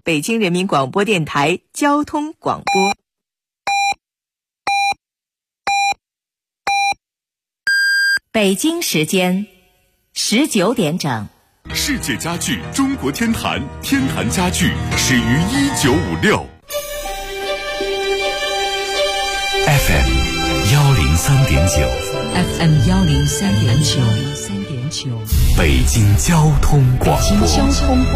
北京人民广播电台交通广播。北京时间19点整。 世界家具中国天坛，天坛家具始于1956。FM 103.9 FM 103.9 北京交通广播。 北京交通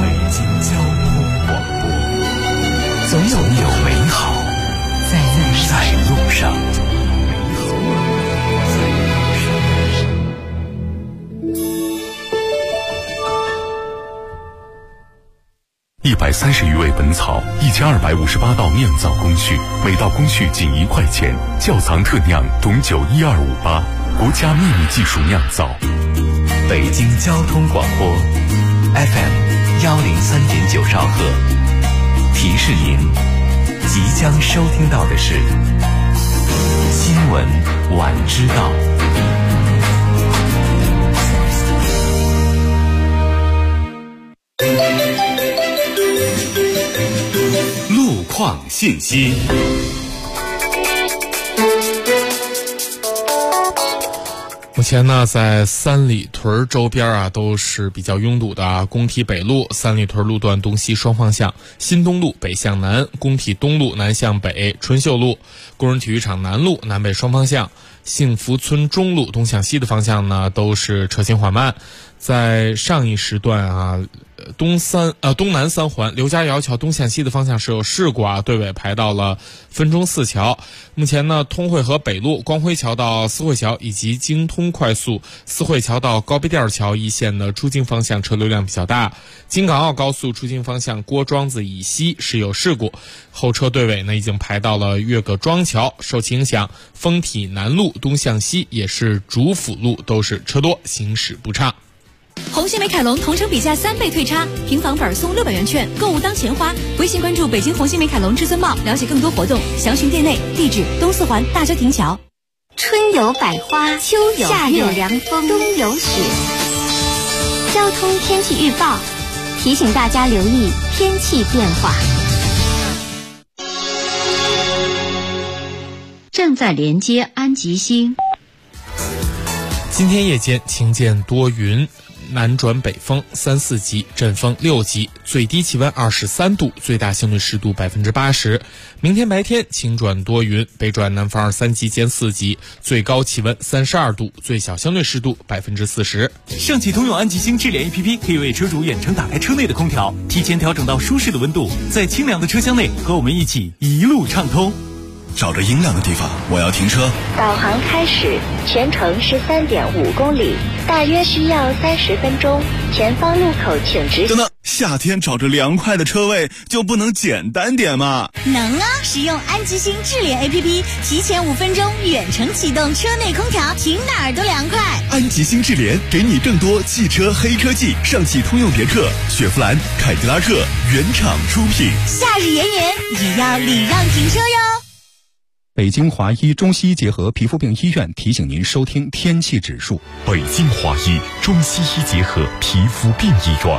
广播，总有美好在路上。130余味本草，1258道酿造工序，每道工序仅1块钱。窖藏特酿董酒1258，国家秘密技术酿造。北京交通广播 FM 103.9兆赫。提示您，即将收听到的是新闻晚知道。路况信息。 目前呢，在三里屯周边都是比较拥堵的工体北路、三里屯路段东西双方向、新东路北向南、工体东路南向北、春秀路、工人体育场南路南北双方向、幸福村中路东向西的方向呢，都是车行缓慢。在上一时段东南三环刘家窑桥东向西的方向是有事故队尾排到了分钟寺桥。目前呢，通惠河北路光辉桥到思惠桥以及京通快速思惠桥到高碑店桥一线的出京方向车流量比较大。京港澳高速出京方向郭庄子以西是有事故，后车队尾呢已经排到了岳各庄桥。受其影响，丰体南路东向西也是主辅路都是车多，行驶不畅。 红星美凯龙同城比价3倍退差，平房本送600元券，购物当钱花。微信关注北京红星美凯龙至尊茂，了解更多活动，详询店内。地址：东四环大郊亭桥。 春有百花，秋有夏有凉风，冬有雪。交通天气预报提醒大家留意天气变化。 正在连接安吉星。 今天夜间晴间多云，南转北风3、4级，阵风6级，最低气温23度，最大相对湿度80%。明天白天晴转多云，北转南风3级兼4级，最高气温32度，最小相对湿度40%。 上汽通用安吉星智联 APP 可以为车主远程打开车内的空调，提前调整到舒适的温度，在清凉的车厢内和我们一起一路畅通。 找着阴凉的地方，我要停车。 导航开始，全程13.5公里，大约需要30分钟。前方路口请直行。 等等，夏天找着凉快的车位就不能简单点吗？ 能啊！使用安吉星智联 APP， 提前5分钟远程启动车内空调，停哪儿都凉快。 安吉星智联给你更多汽车黑科技，上汽通用别克、雪佛兰、凯迪拉克原厂出品。 夏日炎炎也要礼让停车哟。 北京华医中西医结合皮肤病医院提醒您收听天气指数。 北京华医中西医结合皮肤病医院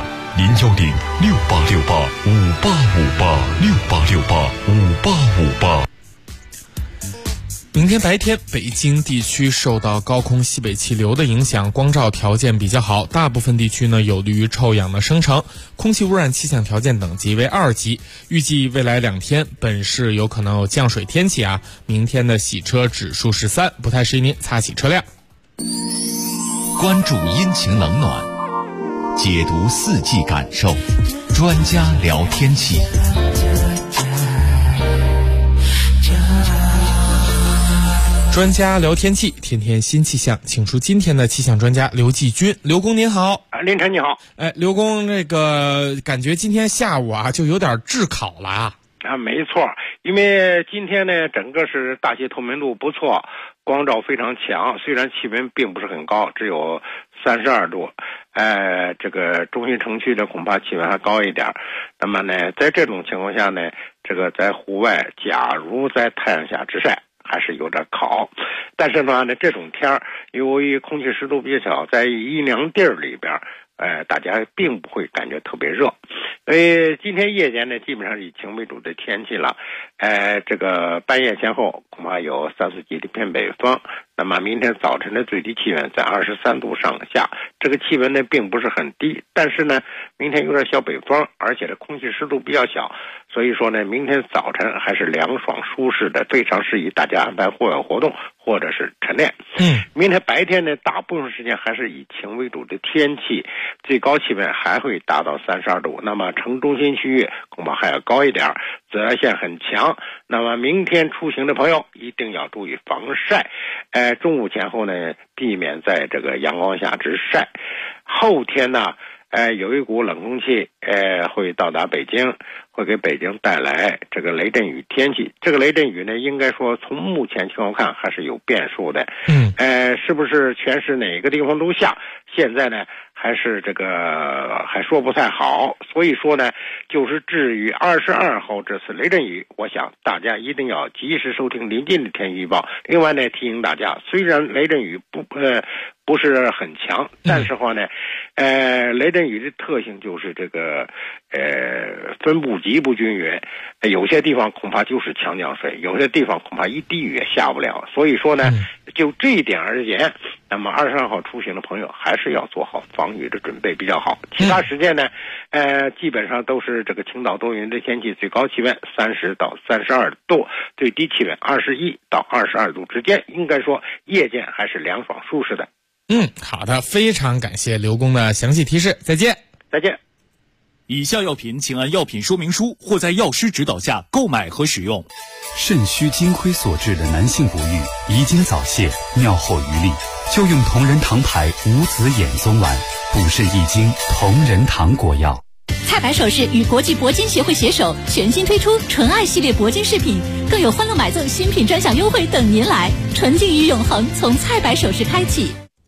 ，0106868585858，68685858。 明天白天，北京地区受到高空西北气流的影响，光照条件比较好，大部分地区呢有利于臭氧的生成，空气污染气象条件等级为2级。预计未来2天，本市有可能有降水天气明天的洗车指数是3，不太适宜您擦洗车辆。 关注阴晴冷暖，解读四季感受，专家聊天气。 专家聊天气，天天新气象，请出今天的气象专家刘继军。刘工您好。 林晨你好。 刘工，这个感觉今天下午就有点炙烤了没错，因为今天呢整个是大气透明度不错，光照非常强，虽然气温并不是很高，只有32度，这个中心城区的恐怕气温还高一点。那么呢，在这种情况下呢，这个在户外，假如在太阳下直晒，还是有点烤。但是呢，这种天儿，由于空气湿度比较小，在阴凉地儿里边， 大家并不会感觉特别热。所以今天夜间呢，基本上以晴为主的天气了。这个半夜前后恐怕有3-4级的偏北风。那么明天早晨的最低气温在23度上下，这个气温呢并不是很低，但是呢明天有点小北风，而且这空气湿度比较小，所以说呢明天早晨还是凉爽舒适的，非常适宜大家安排户外活动或者是晨练。明天白天呢大部分时间还是以晴为主的天气，最高气温还会达到32度，那么城中心区域恐怕还要高一点，紫外线很强。那么明天出行的朋友一定要注意防晒，中午前后呢避免在这个阳光下直晒。后天呢有一股冷空气会到达北京，会给北京带来这个雷阵雨天气。这个雷阵雨呢应该说从目前情况看还是有变数的。是不是全市哪个地方都下，现在呢还是这个还说不太好。所以说呢就是至于22号这次雷阵雨，我想大家一定要及时收听临近的天气预报。另外呢提醒大家，虽然雷阵雨不是很强，但是话呢雷阵雨的特性就是这个分布极不均匀，有些地方恐怕就是强降水，有些地方恐怕一滴雨也下不了。所以说呢就这一点而言，那么22号出行的朋友还是要做好防雨的准备比较好。其他时间呢基本上都是这个晴到多云的天气，最高气温30到32度，最低气温21到22度之间，应该说夜间还是凉爽舒适的。 好的，非常感谢刘工的详细提示，再见。 再见。 以下药品请按药品说明书或在药师指导下购买和使用。 肾虚金亏所致的男性不育、遗精早泄、尿后余力，就用同仁堂牌无子衍宗丸，补肾益精同仁堂果药。 菜百首饰与国际铂金协会携手，全新推出纯爱系列铂金饰品，更有欢乐买赠新品专享优惠等您来。纯净与永恒从菜百首饰开启。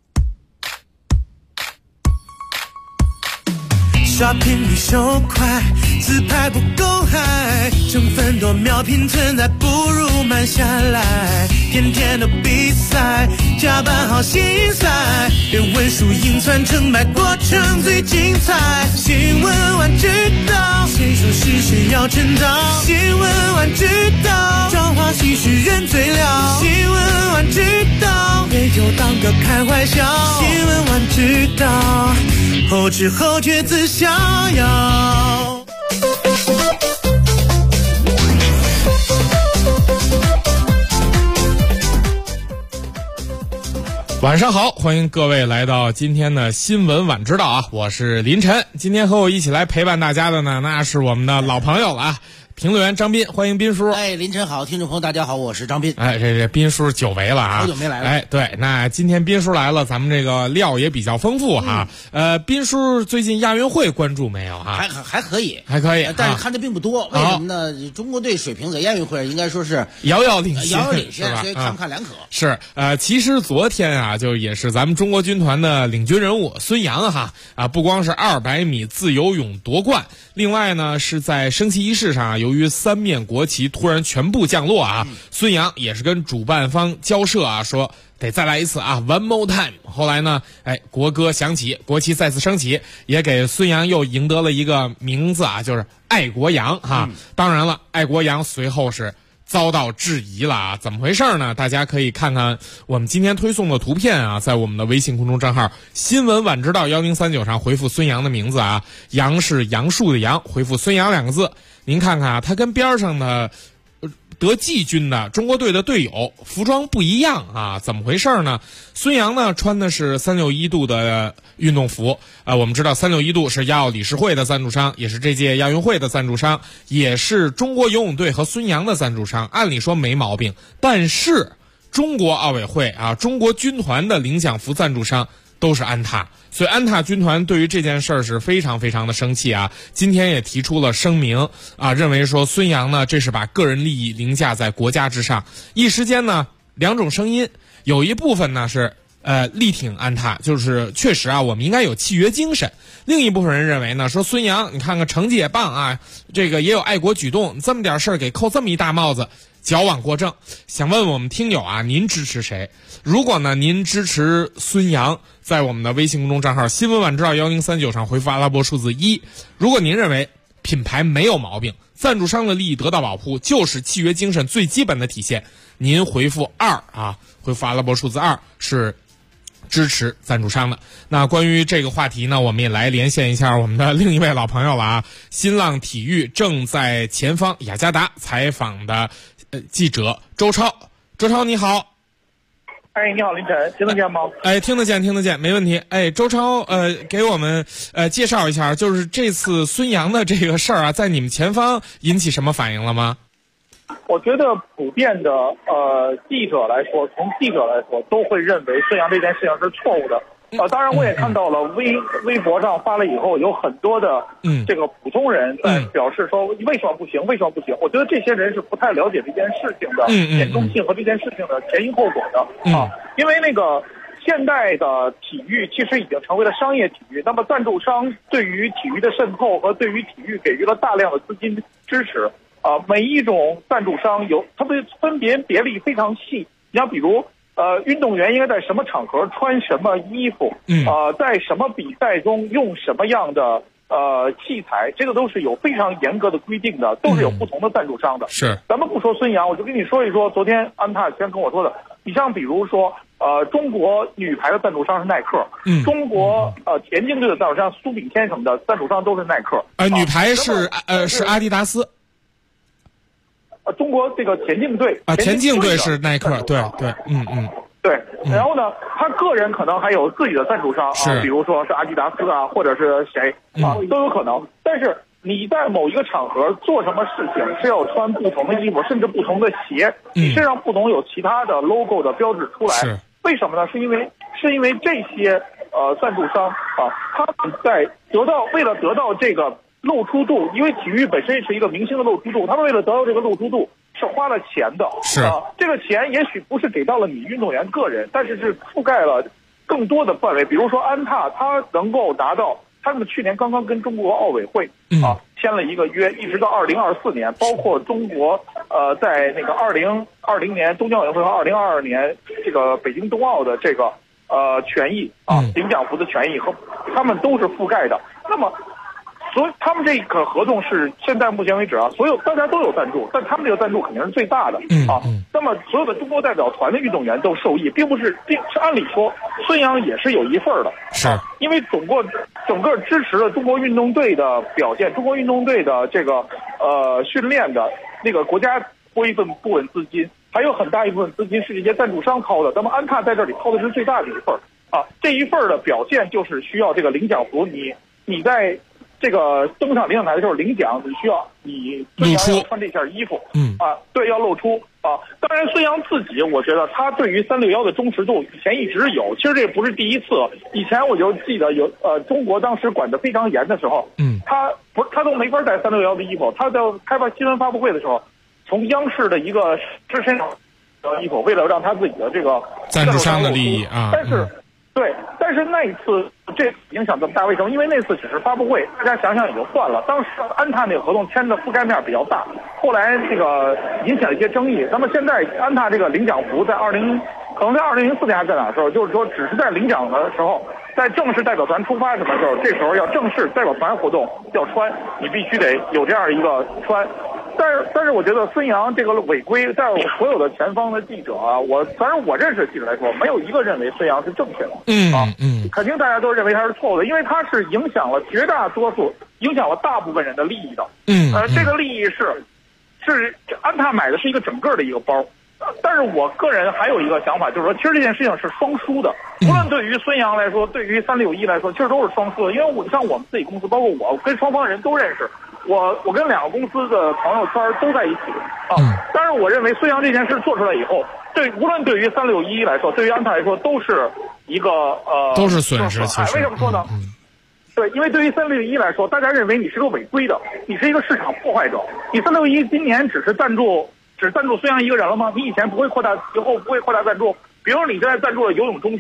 刷屏比手快，自拍不够嗨，成分多秒拼存在，不如慢下来。天天的比赛，加班好心塞，别问输赢算成败，过程最精彩。新闻晚知道，谁说是谁要称道？新闻晚知道，朝花夕拾人最了。新闻晚知道，没有当个开怀笑。新闻晚知道，后知后觉自逍遥。 晚上好，欢迎各位来到今天的新闻晚知道啊，我是林晨。今天和我一起来陪伴大家的呢，那是我们的老朋友了啊，评论员张斌，欢迎斌叔。 林晨好，听众朋友大家好，我是张斌。 这斌叔久违了啊， 好久没来了。 对，那今天斌叔来了，咱们这个料也比较丰富哈。斌叔最近亚运会关注没有哈？ 还可以，但是看的并不多。为什么呢？中国队水平在亚运会应该说是遥遥领先， 所以看不看两可。 是其实昨天啊，就也是咱们中国军团的领军人物孙杨哈不光是200米自由泳夺冠，另外呢是在升旗仪式上，由于3面国旗突然全部降落啊，孙杨也是跟主办方交涉啊，说得再来一次啊 ，one more time。后来呢，国歌响起，国旗再次升起，也给孙杨又赢得了一个名字啊，就是爱国杨哈。当然了，爱国杨随后是遭到质疑了啊，怎么回事呢？大家可以看看我们今天推送的图片啊，在我们的微信公众账号新闻晚知道1039上回复孙杨的名字啊，杨是杨树的杨，回复孙杨2个字，您看看啊，他跟边上的得季军的中国队的队友服装不一样啊，怎么回事呢？孙杨呢穿的是361度的运动服我们知道361度是亚奥理事会的赞助商，也是这届亚运会的赞助商，也是中国游泳队和孙杨的赞助商，按理说没毛病。但是中国奥委会啊，中国军团的领奖服赞助商都是安踏，所以安踏军团对于这件事儿是非常非常的生气啊。今天也提出了声明啊，认为说孙杨呢这是把个人利益凌驾在国家之上。一时间呢两种声音，有一部分呢是力挺安踏，就是确实啊我们应该有契约精神。另一部分人认为呢，说孙杨你看看成绩也棒啊，这个也有爱国举动，这么点事儿给扣这么一大帽子， 矫枉过正。想问我们听友啊，您支持谁？如果呢您支持孙杨，在我们的微信公众账号新闻晚知道1039上回复阿拉伯数字1。如果您认为品牌没有毛病，赞助商的利益得到保护就是契约精神最基本的体现，您回复2啊，回复阿拉伯数字2是支持赞助商的。那关于这个话题呢，我们也来连线一下我们的另一位老朋友了啊，新浪体育正在前方雅加达采访的记者周超。周超你好。 哎，你好，林晨，听得见吗？ 哎，听得见，没问题。哎，周超，给我们介绍一下，就是这次孙杨的这个事儿啊，在你们前方引起什么反应了吗？ 我觉得普遍的记者来说，从记者来说，都会认为孙杨这件事情是错误的。当然我也看到了微博上发了以后，有很多的这个普通人在表示说为什么不行。我觉得这些人是不太了解这件事情的严重性和这件事情的前因后果的因为那个现代的体育其实已经成为了商业体育，那么赞助商对于体育的渗透和对于体育给予了大量的资金支持每一种赞助商他们分别别例非常细。你像比如运动员应该在什么场合穿什么衣服，在什么比赛中用什么样的器材，这个都是有非常严格的规定的，都是有不同的赞助商的。 是，咱们不说孙杨，我就跟你说一说昨天安踏先跟我说的。你像比如说中国女排的赞助商是耐克，中国田径队的赞助商苏炳添什么的赞助商都是耐克。 女排是阿迪达斯。 中国这个田径队田径队是耐克，对， 对。然后呢，他个人可能还有自己的赞助商比如说是阿迪达斯或者是谁都有可能。但是你在某一个场合做什么事情是要穿不同的衣服，甚至不同的鞋，你身上不能有其他的 logo 的标志出来。为什么呢？是因为这些赞助商他们在为了得到这个露出度，因为体育本身是一个明星的露出度，他们为了得到这个露出度是花了钱的。这个钱也许不是给到了你运动员个人，但是覆盖了更多的范围。比如说安踏，他能够达到，他们去年刚刚跟中国奥委会签了一个约，一直到2024年，包括中国在那个2020年东京奥运会和2022年这个北京冬奥的这个权益领奖服的权益和他们都是覆盖的。那么所以他们这个合同是现在目前为止大家都有赞助，但他们这个赞助肯定是最大的那么所有的中国代表团的运动员都受益，并是按理说孙杨也是有一份的，因为整个支持了中国运动队的表现，中国运动队的这个训练的那个国家拨一部分资金，还有很大一部分资金是这些赞助商掏的。那么安踏在这里掏的是最大的一份这一份的表现就是需要这个领奖服，你在这个登上领奖台的时候领奖，你需要孙杨要穿这件衣服，对，要露出当然孙杨自己，我觉得他对于361的忠实度以前一直有，其实这不是第一次。以前我就记得有中国当时管得非常严的时候，他都没法带361的衣服，他在开发新闻发布会的时候，从央视的一个支身上衣服，为了让他自己的这个赞助商的利益但是那一次这影响这么大，为什么？因为那次只是发布会，大家想想也就算了。当时安踏那个合同签的覆盖面比较大，后来这个引起了一些争议。那么现在安踏这个领奖服可能在2004年还是在哪时候，就是说只是在领奖的时候，在正式代表团出发什么时候，这时候要正式代表团活动要穿，你必须得有这样一个穿。但是我觉得孙杨这个违规，在所有的前方的记者反正我认识的记者来说，没有一个认为孙杨是正确的肯定大家都认为他是错误的，因为他是影响了绝大多数，影响了大部分人的利益的这个利益是安踏买的是一个整个的一个包。但是我个人还有一个想法，就是说其实这件事情是双输的，无论对于孙杨来说，对于361来说，其实都是双输的。因为像我们自己公司，包括我跟双方人都认识，我跟2个公司的朋友圈都在一起当然我认为孙杨这件事做出来以后，无论对于361来说，对于安踏来说，都是一个都是损失。 为什么说呢？对，因为对于361来说，大家认为你是个违规的，你是一个市场破坏者。你361今年只赞助孙杨一个人了吗？你以前不会扩大，以后不会扩大赞助。比如你现在赞助了游泳中心，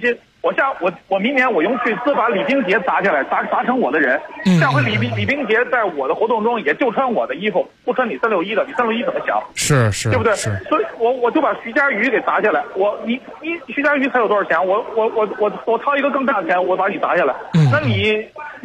我明年我用巨资把李冰洁砸下来，砸成我的人，下回李冰洁在我的活动中也就穿我的衣服，不穿你361的，你361怎么想？ 是， 对不对？ 是。 所以我就把徐嘉余给砸下来，你徐嘉余才有多少钱？我掏一个更大的钱，我把你砸下来。那你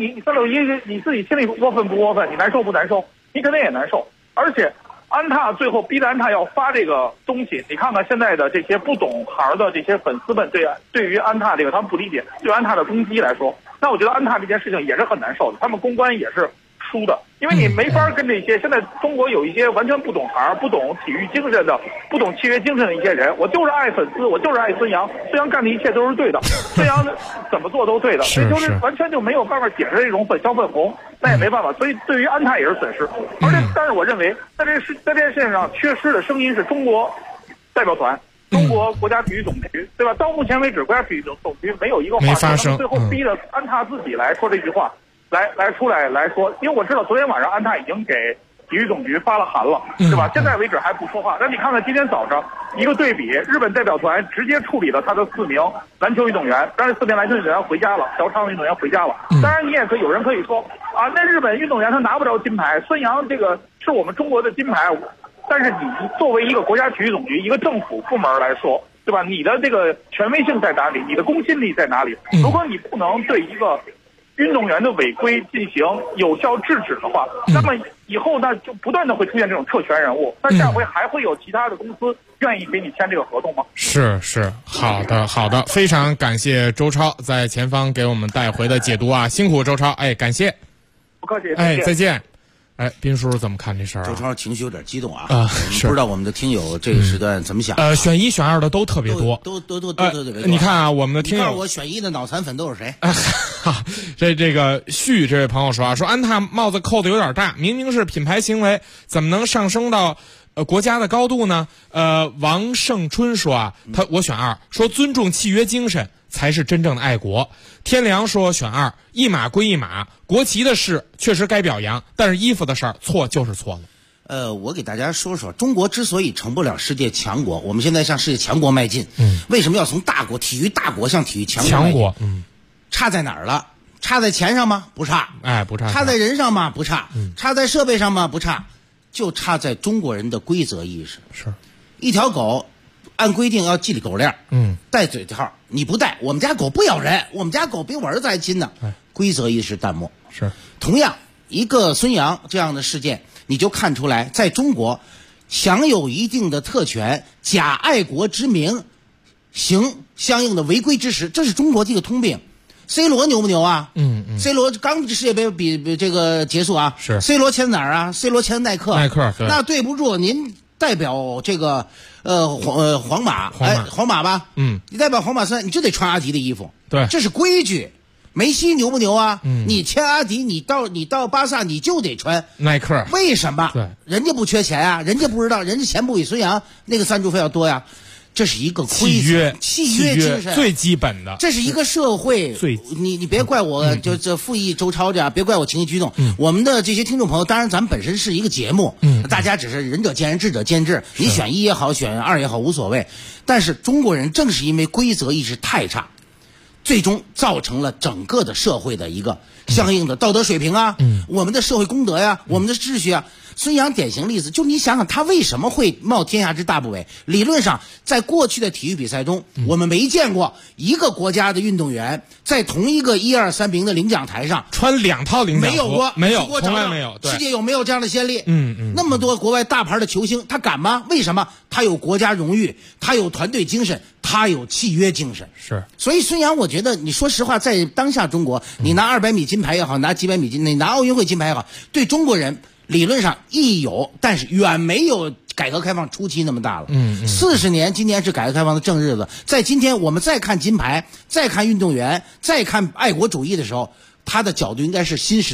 361你自己心里窝愤不窝愤？你难受不难受？你肯定也难受。而且安踏最后逼着安踏要发这个东西，你看看现在的这些不懂行的这些粉丝们对于安踏这个他们不理解，对安踏的攻击来说，那我觉得安踏这件事情也是很难受的，他们公关也是输的，因为你没法跟这些现在中国有一些完全不懂行、不懂体育精神的、不懂契约精神的一些人，我就是爱粉丝，我就是爱孙杨，孙杨干的一切都是对的，孙杨怎么做都对的，所以就是完全就没有办法解释这种粉消粉红，那也没办法，所以对于安踏也是损失。但是我认为在这件事情上缺失的声音是中国代表团。中国国家体育总局，对吧？到目前为止，国家体育总局没有一个话说，最后逼着安踏自己来说这句话，来出来说，因为我知道昨天晚上安踏已经给体育总局发了函了，对吧？现在为止还不说话。但你看看今天早上一个对比，日本代表团直接处理了他的4名篮球运动员，但是4名篮球运动员回家了，嫖娼运动员回家了。当然你也有人可以说啊，那日本运动员他拿不着金牌，孙杨这个是我们中国的金牌。但是你作为一个国家体育总局一个政府部门来说，对吧？你的这个权威性在哪里？你的公信力在哪里？如果你不能对一个运动员的违规进行有效制止的话，那么以后呢就不断的会出现这种特权人物。那下回还会有其他的公司愿意给你签这个合同吗？ 是，好的，非常感谢周超在前方给我们带回的解读啊，辛苦周超，感谢， 不客气， 再见。斌叔怎么看这事儿？ 周超情绪有点激动啊！ 是不知道我们的听友这个时段怎么想？ 选1选2的都特别多， 都特别多。 你看啊，我们的听友， 你告诉我选1的脑残粉都是谁？ 这个旭这位朋友说啊，说安踏帽子扣的有点大，明明是品牌行为，怎么能上升到国家的高度呢？王胜春说啊，我选2，说尊重契约精神才是真正的爱国。天良说选2，一码归一码，国旗的事确实该表扬，但是衣服的事儿错就是错了。 我给大家说说，中国之所以成不了世界强国，我们现在向世界强国迈进，为什么要从大国体育大国向体育强国？差在哪儿了？差在钱上吗？不差， 不差。 差在人上吗？不差，差在设备上吗？不差，就差在中国人的规则意识。 是， 一条狗按规定要系狗链，戴嘴套，你不戴，我们家狗不咬人，我们家狗比我儿子还亲呢。规则意识淡漠。 是， 同样一个孙杨这样的事件，你就看出来，在中国享有一定的特权，假爱国之名，行相应的违规之实，这是中国这个通病。C 罗牛不牛啊？C 罗刚世界杯比这个结束啊， 是 C 罗签哪儿啊？ C 罗签耐克， 对， 那对不住您。代表这个皇马吧，你代表皇马赛，你就得穿阿迪的衣服， 对， 这是规矩。梅西牛不牛啊？你签阿迪，你到巴萨你就得穿耐克， 为什么？ 对， 人家不缺钱啊，人家不知道，人家钱不比孙杨那个赞助费要多呀。这是一个契约精神最基本的， 这是一个社会。你别怪我，就这复议周超这样，别怪我情绪激动。我们的这些听众朋友，当然咱们本身是一个节目，大家只是仁者见仁，智者见智。你选1也好，选2也好，无所谓。但是中国人正是因为规则意识太差，最终造成了整个的社会的一个相应的道德水平啊，我们的社会公德呀，我们的秩序啊。孙杨典型例子，就你想想他为什么会冒天下之大不韪？理论上，在过去的体育比赛中，我们没见过一个国家的运动员在同一个1、2、3名的领奖台上穿2套领奖服， 没有过， 没有，从来没有。 世界有没有这样的先例？那么多国外大牌的球星，他敢吗？为什么？他有国家荣誉，他有团队精神，他有契约精神。 是， 所以孙杨，我觉得你说实话，在当下中国，你拿200米金牌也好，拿几百米金，你拿奥运会金牌也好，对中国人理论上意义有，但是远没有改革开放初期那么大了。40年，今年是改革开放的正日子。在今天，我们再看金牌，再看运动员，再看爱国主义的时候，他的角度应该是新时代的。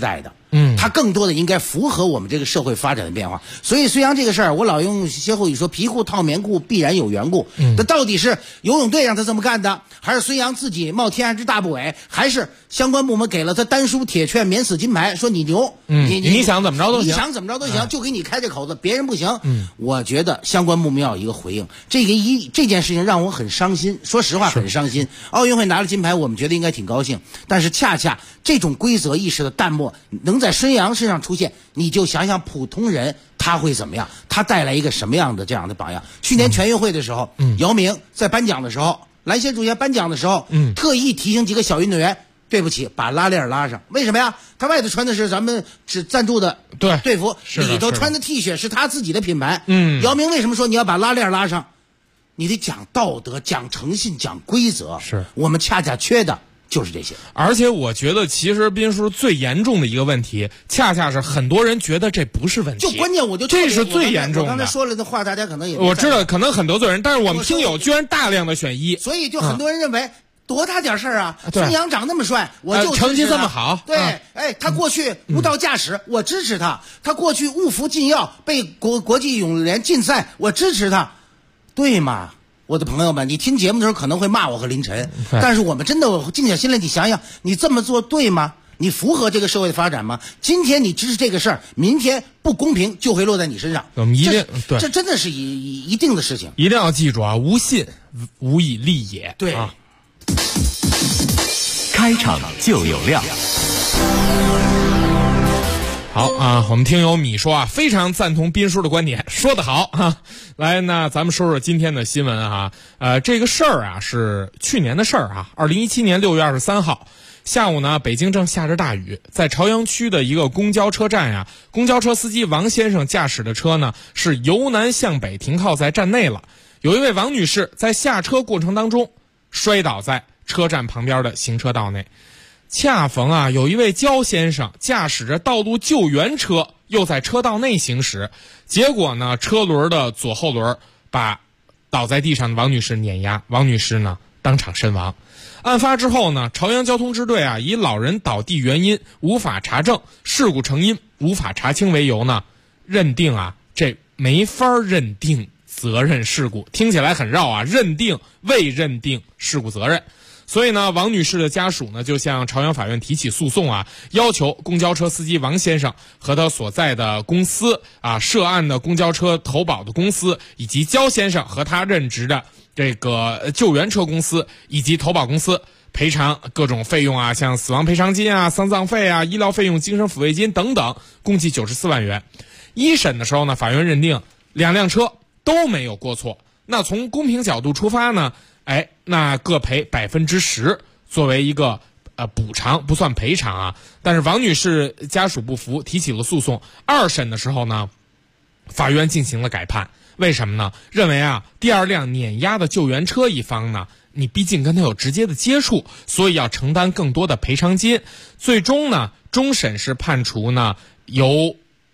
它更多的应该符合我们这个社会发展的变化。所以孙杨这个事儿，我老用歇后语说皮裤套棉裤必然有缘故。那到底是游泳队让他这么干的，还是孙杨自己冒天然之大不韪，还是相关部门给了他单书铁券免死金牌，说你牛， 你想怎么着都行， 你想怎么着都行，就给你开这口子，别人不行。我觉得相关部门要有一个回应。这件事情让我很伤心，说实话很伤心。奥运会拿了金牌，我们觉得应该挺高兴，但是恰恰这种规则意识的淡漠能在孙杨身上出现，你就想想普通人他会怎么样，他带来一个什么样的这样的榜样。去年全运会的时候，姚明在颁奖的时候，篮协主席颁奖的时候，特意提醒几个小运动员，对不起，把拉链拉上。为什么呀？他外头穿的是咱们只赞助的队服，里头穿的 T 恤是他自己的品牌。姚明为什么说你要把拉链拉上？你得讲道德，讲诚信，讲规则。 是我们恰恰缺的就是这些。 而且我觉得其实斌叔最严重的一个问题，恰恰是很多人觉得这不是问题， 就关键这是最严重的。 我刚才说了的话，大家可能也我知道可能很得罪人，但是我们听友居然大量的选一， 所以就很多人认为多大点事儿啊！孙杨长那么帅，我就成绩这么好， 对，他过去无照驾驶，我支持他；他过去误服禁药，被国际泳联禁赛，我支持他，对吗？我的朋友们，你听节目的时候可能会骂我和凌晨，但是我们真的静下心来，你想想，你这么做对吗？你符合这个社会的发展吗？今天你支持这个事儿，明天不公平就会落在你身上。 我们一定对， 这真的是一定的事情， 一定要记住啊！无信无以立也。 对啊， 开场就有料。 好啊，我们听友米说啊，非常赞同斌叔的观点，说得好啊。来，那咱们说说今天的新闻啊。这个事儿啊是去年的事儿啊。2017年6月23号下午呢，北京正下着大雨，在朝阳区的一个公交车站呀，公交车司机王先生驾驶的车呢是由南向北停靠在站内了。有一位王女士在下车过程当中摔倒在车站旁边的行车道内。恰逢啊，有一位焦先生驾驶着道路救援车又在车道内行驶，结果呢，车轮的左后轮把倒在地上的王女士碾压，王女士呢当场身亡。案发之后呢，朝阳交通支队啊以老人倒地原因无法查证，事故成因无法查清为由呢，认定啊这没法认定责任事故，听起来很绕啊，未认定事故责任。所以呢，王女士的家属呢就向朝阳法院提起诉讼啊，要求公交车司机王先生和他所在的公司啊，涉案的公交车投保的公司，以及焦先生和他任职的这个救援车公司以及投保公司赔偿各种费用啊，像死亡赔偿金啊、丧葬费啊、医疗费用、精神抚慰金等等，共计94万元。一审的时候呢，法院认定两辆车都没有过错。那从公平角度出发呢，那各赔10%作为一个补偿，不算赔偿啊。但是王女士家属不服，提起了诉讼。二审的时候呢，法院进行了改判。为什么呢？认为啊，第二辆碾压的救援车一方呢，你毕竟跟他有直接的接触，所以要承担更多的赔偿金。最终呢，终审是判处呢由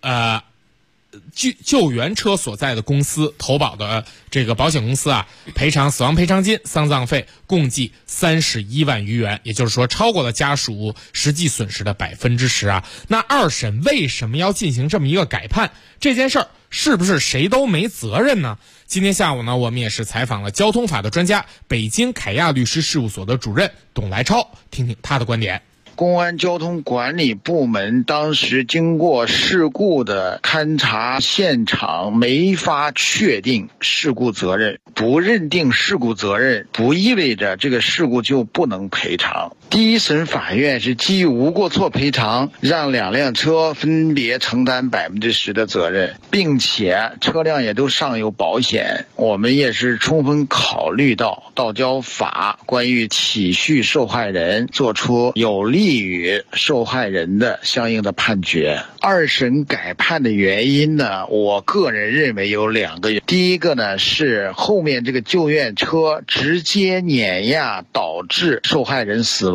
救援车所在的公司投保的这个保险公司啊，赔偿死亡赔偿金、丧葬费共计31万余元，也就是说超过了家属实际损失的10%啊。那二审为什么要进行这么一个改判？这件事儿是不是谁都没责任呢？今天下午呢，我们也是采访了交通法的专家，北京凯亚律师事务所的主任董来超，听听他的观点。 公安交通管理部门当时经过事故的勘查现场，没法确定事故责任。不认定事故责任，不意味着这个事故就不能赔偿。第一审法院是基于无过错赔偿，让两辆车分别承担10%的责任，并且车辆也都上有保险。我们也是充分考虑到道交法关于体恤受害人，做出有利于受害人的相应的判决。二审改判的原因呢，我个人认为有2个。第一个呢，是后面这个救援车直接碾压导致受害人死亡。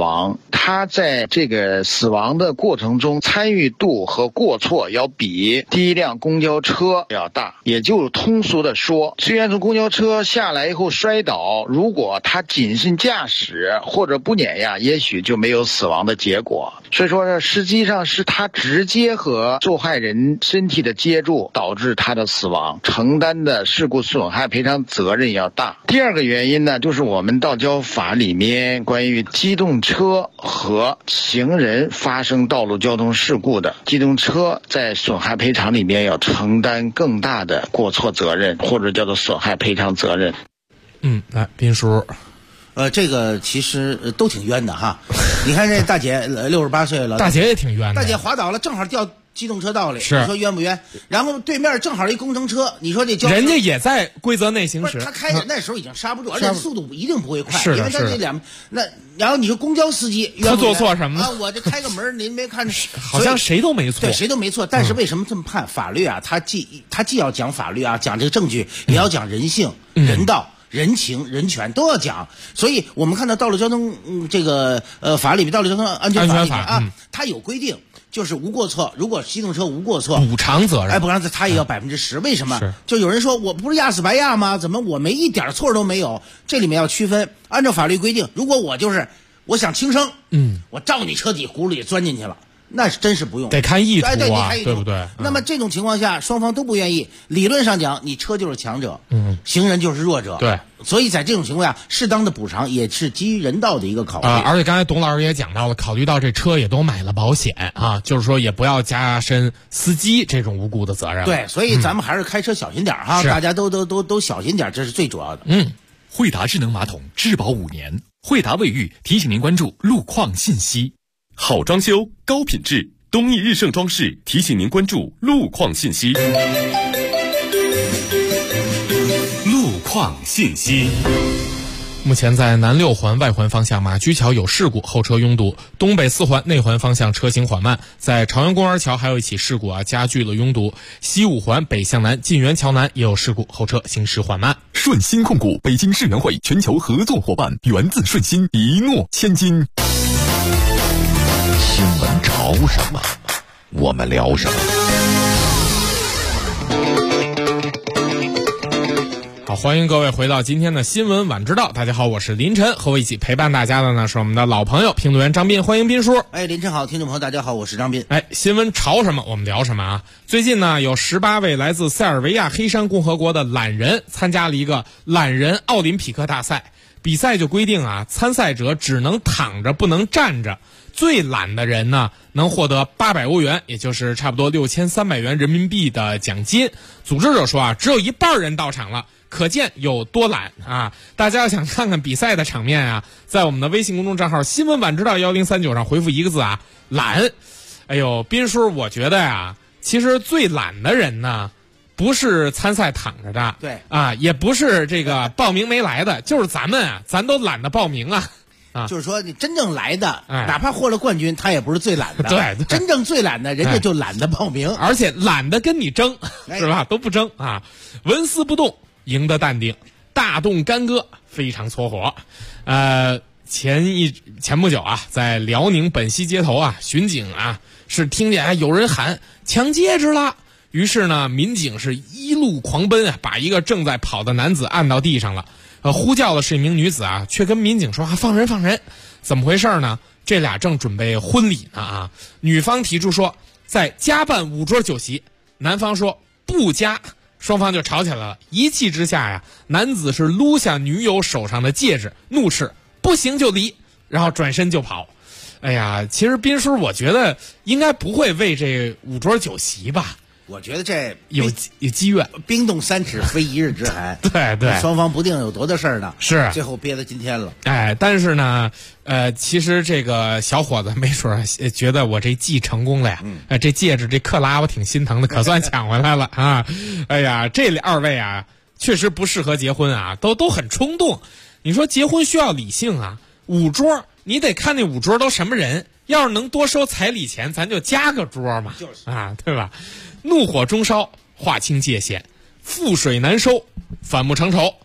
亡，他在这个死亡的过程中参与度和过错要比第一辆公交车要大。也就通俗的说，虽然从公交车下来以后摔倒，如果他谨慎驾驶或者不碾压，也许就没有死亡的结果。所以说实际上是他直接和受害人身体的接触导致他的死亡，承担的事故损害赔偿责任要大。第二个原因呢，就是我们道交法里面关于机动车和行人发生道路交通事故的，机动车在损害赔偿里面要承担更大的过错责任，或者叫做损害赔偿责任。 来，斌叔。 这个其实都挺冤的哈。你看这大姐68岁了， 大姐也挺冤的。 大姐滑倒了，正好掉机动车道里， 是你说冤不冤？然后对面正好一工程车，你说这人家也在规则内行驶， 他开的那时候已经刹不住，而且速度一定不会快， 是因为他这然后你说公交司机他做错什么啊？我这开个门，您没看， 好像谁都没错， 对，谁都没错。但是为什么这么判？法律啊，他既要讲法律啊，讲这个证据，也要讲人性、人道。人情人权都要讲，所以我们看到道路交通法里面，道路交通安全法里面啊，它有规定，就是无过错，如果机动车无过错， 补偿责任， 补偿他也要10%。为什么？就有人说我不是压死白压吗？怎么我没一点错都没有？这里面要区分，按照法律规定，如果我想轻生，我照你车底轱辘里钻进去了。那是真是不用， 得看意图啊，对不对？ 那么这种情况下，双方都不愿意，理论上讲，你车就是强者，行人就是弱者， 对。 所以在这种情况下，适当的补偿也是基于人道的一个考虑而且刚才董老师也讲到了，考虑到这车也都买了保险啊，就是说也不要加深司机这种无辜的责任。 对，所以咱们还是开车小心点哈，大家都小心点，这是最主要的。 惠达智能马桶质保5年，惠达卫浴提醒您关注路况信息。好装修，高品质，东益日盛装饰提醒您关注路况信息。路况信息。 目前在南6环外环方向马驹桥有事故，后车拥堵；东北4环内环方向车行缓慢。在朝阳公园桥还有一起事故加剧了拥堵。西5环北向南晋源桥南也有事故，后车行驶缓慢。 顺鑫控股北京世园会全球合作伙伴，源自顺鑫，一诺千金。 新闻潮什么，我们聊什么。 好，欢迎各位回到今天的新闻晚知道。大家好，我是林晨，和我一起陪伴大家的呢是我们的老朋友评论员张斌，欢迎斌叔。 林晨好，听众朋友大家好，我是张斌。 新闻潮什么，我们聊什么啊？最近呢，有18位来自塞尔维亚黑山共和国的懒人参加了一个懒人奥林匹克大赛。比赛就规定参赛者只能躺着，不能站着。最懒的人呢，能获得800欧元，也就是差不多6300元人民币的奖金。组织者说只有一半人到场了，可见有多懒啊！大家要想看看比赛的场面在我们的微信公众账号新闻晚知道1039上回复一个字懒。哎呦，斌叔，我觉得其实最懒的人呢，不是参赛躺着的， 对也不是这个报名没来的，就是咱都懒得报名就是说你真正来的，哪怕获了冠军，他也不是最懒的。 对， 真正最懒的人家就懒得报名， 而且懒得跟你争，是吧？都不争纹丝不动，赢得淡定，大动干戈，非常搓火。前不久在辽宁本溪街头巡警是听见有人喊抢戒指了。于是呢，民警是一路狂奔把一个正在跑的男子按到地上了。呼叫的是一名女子却跟民警说放人放人。怎么回事呢？这俩正准备婚礼呢女方提出说在家办5桌酒席，男方说不加，双方就吵起来了。一气之下男子是撸下女友手上的戒指，怒斥不行就离，然后转身就跑。哎呀，其实斌叔，我觉得应该不会为这5桌酒席吧。 我觉得这有积怨， 冰冻3尺非一日之寒。 对， 双方不定有多大事儿呢， 是最后憋到今天了。 但是呢，其实这个小伙子没准觉得我这计成功了呀，这戒指这克拉我挺心疼的，可算抢回来了哎呀，这2位确实不适合结婚都很冲动。你说结婚需要理性5桌你得看那5桌都什么人，要是能多收彩礼钱，咱就加个桌嘛，对吧？怒火中烧，划清界限，覆水难收，反目成仇。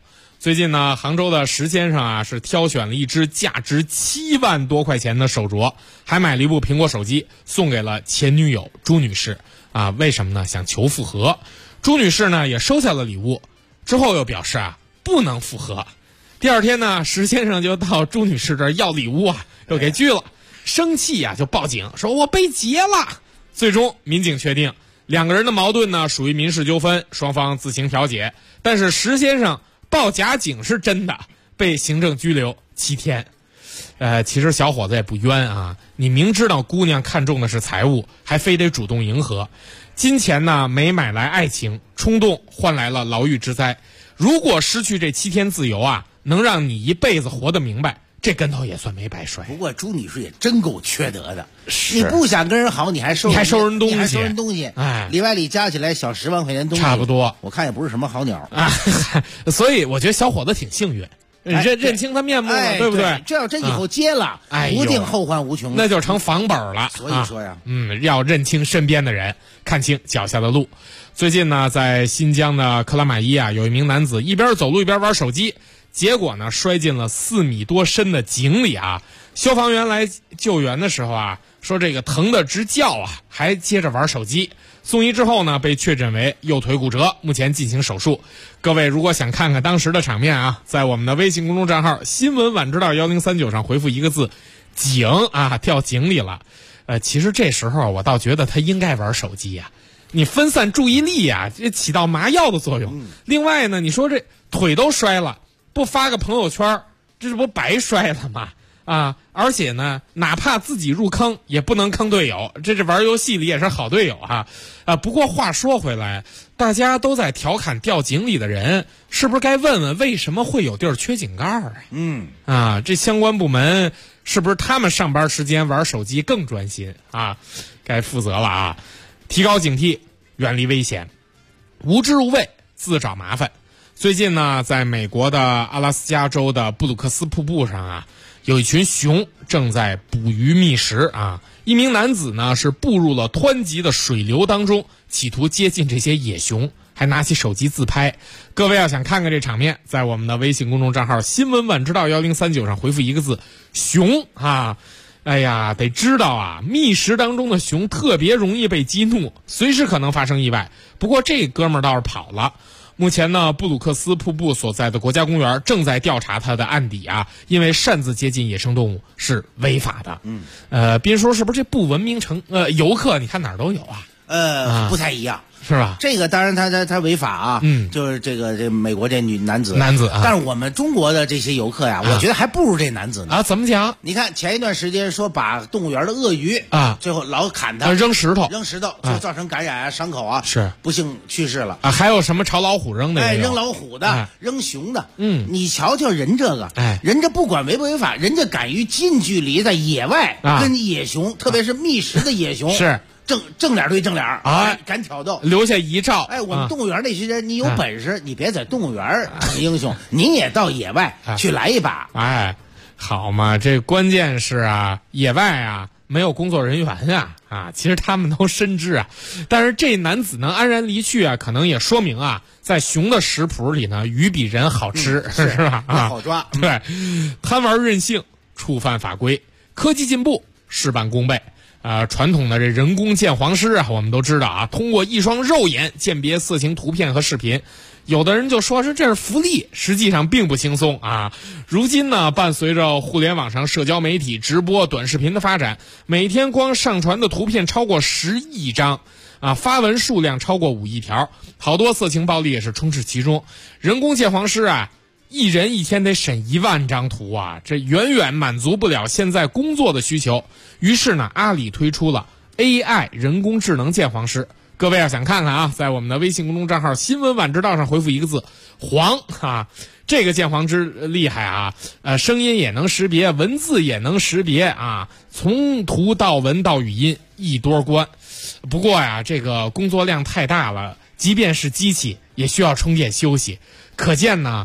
最近呢，杭州的石先生啊是挑选了一只价值7万多块钱的手镯，还买了一部苹果手机送给了前女友朱女士啊。为什么呢？想求复合。朱女士呢也收下了礼物，之后又表示啊不能复合。第二天呢，石先生就到朱女士这儿要礼物啊，又给拒了，生气啊就报警说我被劫了。最终民警确定两个人的矛盾呢属于民事纠纷，双方自行调解。但是石先生报假警是真的，被行政拘留7天。其实小伙子也不冤啊，你明知道姑娘看重的是财物，还非得主动迎合。金钱呢没买来爱情，冲动换来了牢狱之灾。如果失去这7天自由啊，能让你一辈子活得明白，这跟头也算没白摔。 不过朱女士也真够缺德的，你不想跟人好，你还收人东西， 哎， 里外里加起来小10万块钱东西， 差不多。 我看也不是什么好鸟啊，所以我觉得小伙子挺幸运。认清他面目了，对不对？ 这要真以后接了，不定后患无穷， 那就成房本了。 所以说呀， 要认清身边的人，看清脚下的路。最近呢，在新疆的克拉玛依啊，有一名男子一边走路一边玩手机，结果呢摔进了4米多深的井里啊。消防员来救援的时候啊，说这个疼得直叫啊，还接着玩手机。送医之后呢，被确诊为右腿骨折，目前进行手术。各位如果想看看当时的场面啊，在我们的微信公众账号新闻晚知道1039上回复一个字井啊，掉井里了。其实这时候我倒觉得他应该玩手机呀，你分散注意力呀，这起到麻药的作用。另外呢，你说这腿都摔了，不发个朋友圈，这不白摔了吗？啊，而且呢，哪怕自己入坑，也不能坑队友。这是玩游戏里也是好队友啊。不过话说回来，大家都在调侃掉井里的人，是不是该问问为什么会有地儿缺井盖啊？这相关部门是不是他们上班时间玩手机更专心啊？该负责了啊！提高警惕，远离危险，无知无畏，自找麻烦。最近呢，在美国的阿拉斯加州的布鲁克斯瀑布上啊，有一群熊正在捕鱼觅食啊。一名男子呢是步入了湍急的水流当中，企图接近这些野熊，还拿起手机自拍。各位要想看看这场面，在我们的微信公众账号新闻晚知道1039上回复一个字熊啊。哎呀，得知道啊，觅食当中的熊特别容易被激怒，随时可能发生意外。不过这哥们儿倒是跑了。目前呢，布鲁克斯瀑布所在的国家公园正在调查他的案底啊，因为擅自接近野生动物是违法的。斌叔，是不是这不文明游客你看哪儿都有啊？ 不太一样。 是吧？ 这个当然他违法啊，就是这美国这男子啊， 但是我们中国的这些游客呀，我觉得还不如这男子呢。 怎么讲？ 你看前一段时间说把动物园的鳄鱼最后老砍他， 扔石头就造成感染啊、伤口啊， 是不幸去世了啊。还有什么朝老虎扔的？ 扔老虎的，扔熊的。你瞧瞧人这个，人家不管违不违法，人家敢于近距离在野外跟野熊，特别是觅食的野熊是。 正脸对正脸啊，敢挑逗， 留下遗照。 我们动物园那些人，你有本事，你别在动物园当英雄，你也到野外去来一把。 好嘛，这关键是啊，野外啊没有工作人员啊，其实他们都深知啊。但是这男子能安然离去啊，可能也说明啊，在熊的食谱里呢，鱼比人好吃，是吧？ 好抓。 对，贪玩任性，触犯法规，科技进步，事半功倍。传统的这人工鉴黄师啊，我们都知道啊，通过一双肉眼鉴别色情图片和视频，有的人就说这是福利，实际上并不轻松啊。如今呢，伴随着互联网上社交媒体、直播、短视频的发展，每天光上传的图片超过10亿张啊，发文数量超过5亿条，好多色情暴力也是充斥其中。人工鉴黄师啊，一人一天得审1万张图啊，这远远满足不了现在工作的需求。于是呢，阿里推出了 AI 人工智能鉴黄师。各位要想看看啊，在我们的微信公众账号新闻晚知道上回复一个字黄啊，这个鉴黄师厉害啊，声音也能识别，文字也能识别啊，从图到文到语音一多关。不过呀，这个工作量太大了，即便是机器也需要充电休息。可见呢，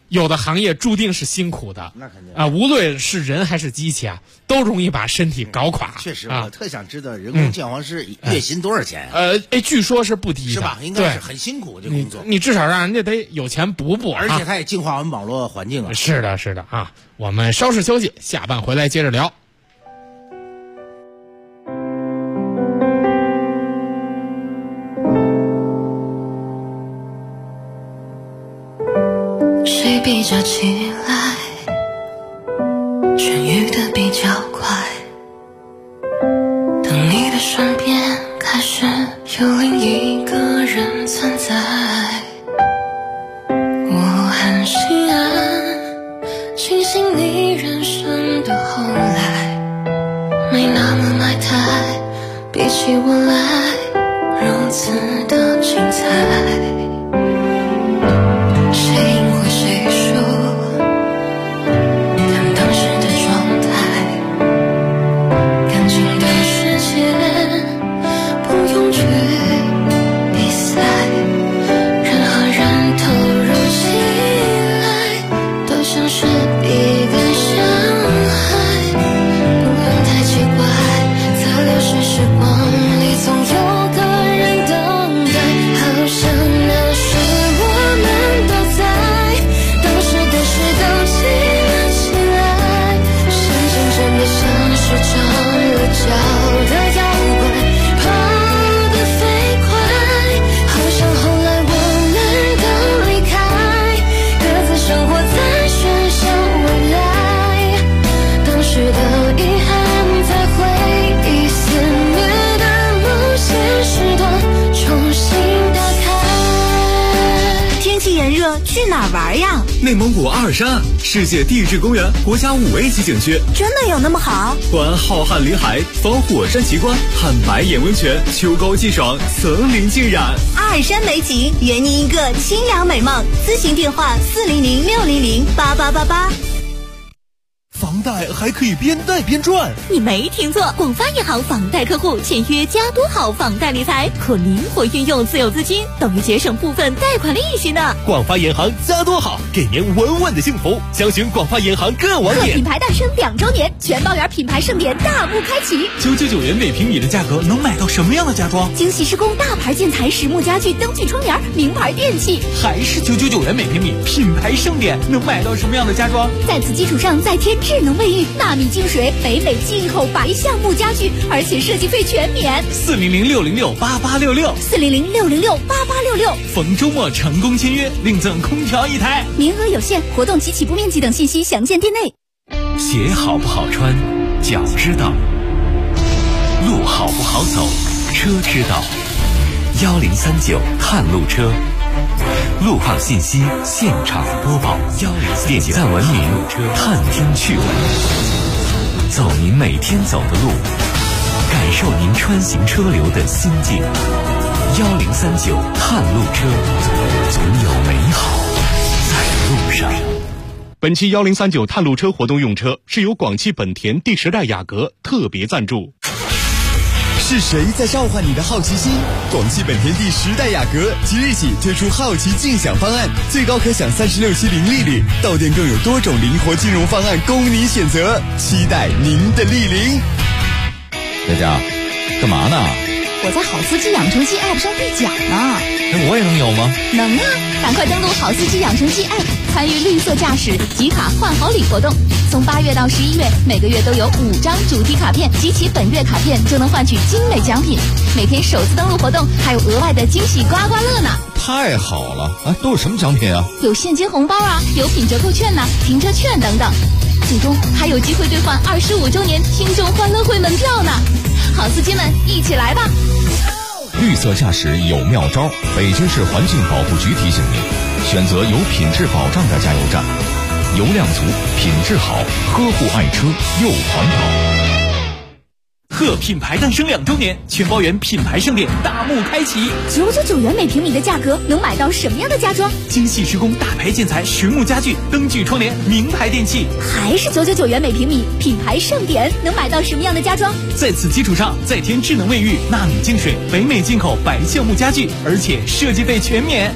有的行业注定是辛苦的， 那肯定啊，无论是人还是机器啊，都容易把身体搞垮。 确实， 啊、 我特想知道人工鉴黄师月薪多少钱？ 据说是不低的， 是吧？应该是很辛苦这工作。 你至少让人家得有钱补， 而且他也净化我们网络环境啊。 是的，是的啊。我们稍事休息，下半回来接着聊。 谁比较起来痊愈的比较快？当你的身边开始有另一个人存在，我很心安，庆幸你人生的后来没那么埋汰，比起我来如此的精彩。 去哪儿玩呀？ 内蒙古阿尔山，世界地质公园国家5A 级景区， 真的有那么好？ 观浩瀚林海，访火山奇观，看白眼温泉，秋高气爽，层林尽染。 阿尔山美景，圆您一个清凉美梦。咨询电话400-600-8888。 房贷还可以边贷边赚， 你没听错，广发银行房贷客户签约加多好房贷理财，可灵活运用自有资金，等于节省部分贷款利息呢。 广发银行加多好，给您稳稳的幸福。详询广发银行各网点。 品牌诞生2周年，全包圆品牌盛典大幕开启。 999元每平米的价格能买到什么样的家装？ 精细施工大牌建材、实木家具、灯具窗帘、名牌电器， 还是999元每平米，品牌盛典能买到什么样的家装？ 在此基础上再添智能卫浴、纳米净水、北美进口白橡木家具，而且设计费全免。 400-606-8866 400-606-8866。 逢周末成功签约，另赠空调1台， 名额有限，活动及起步面积等信息详见店内。 鞋好不好穿，脚知道；路好不好走，车知道。1039探路车，路况信息现场播报，点赞文明，探听趣闻，走您每天走的路，感受您穿行车流的心境。1039探路车，总有美好在路上。 本期1039探路车活动用车是由广汽本田第10代雅阁特别赞助。 是谁在召唤你的好奇心？广汽本田第10代雅阁即日起推出好奇竞享方案，最高可享36期零利率，到店更有多种灵活金融方案供你选择，期待您的莅临。 佳佳，干嘛呢？ 我在好司机养成记 App 上兑奖呢。 我也能有吗？ 能啊！赶快登录好司机养成记 App， 参与绿色驾驶集卡换好礼活动。从8月到11月，每个月都有5张主题卡片，集齐本月卡片就能换取精美奖品。每天首次登录活动还有额外的惊喜刮刮乐呢！ 太好了！都有什么奖品啊？ 有现金红包啊，有品折扣券呐、停车券等等。最终还有机会兑换25周年听众欢乐会门票呢！好司机们，一起来吧！ 绿色驾驶有妙招，北京市环境保护局提醒您，选择有品质保障的加油站，油量足，品质好，呵护爱车又环保。 贺品牌诞生2周年，全包园品牌盛典大幕开启。 99元每平米的价格，能买到什么样的家装？ 精细施工、大牌建材、实木家具、灯具窗帘、名牌电器， 还是99元每平米，品牌盛典能买到什么样的家装？ 在此基础上再添智能卫浴、纳米净水、北美进口白橡木家具，而且设计费全免。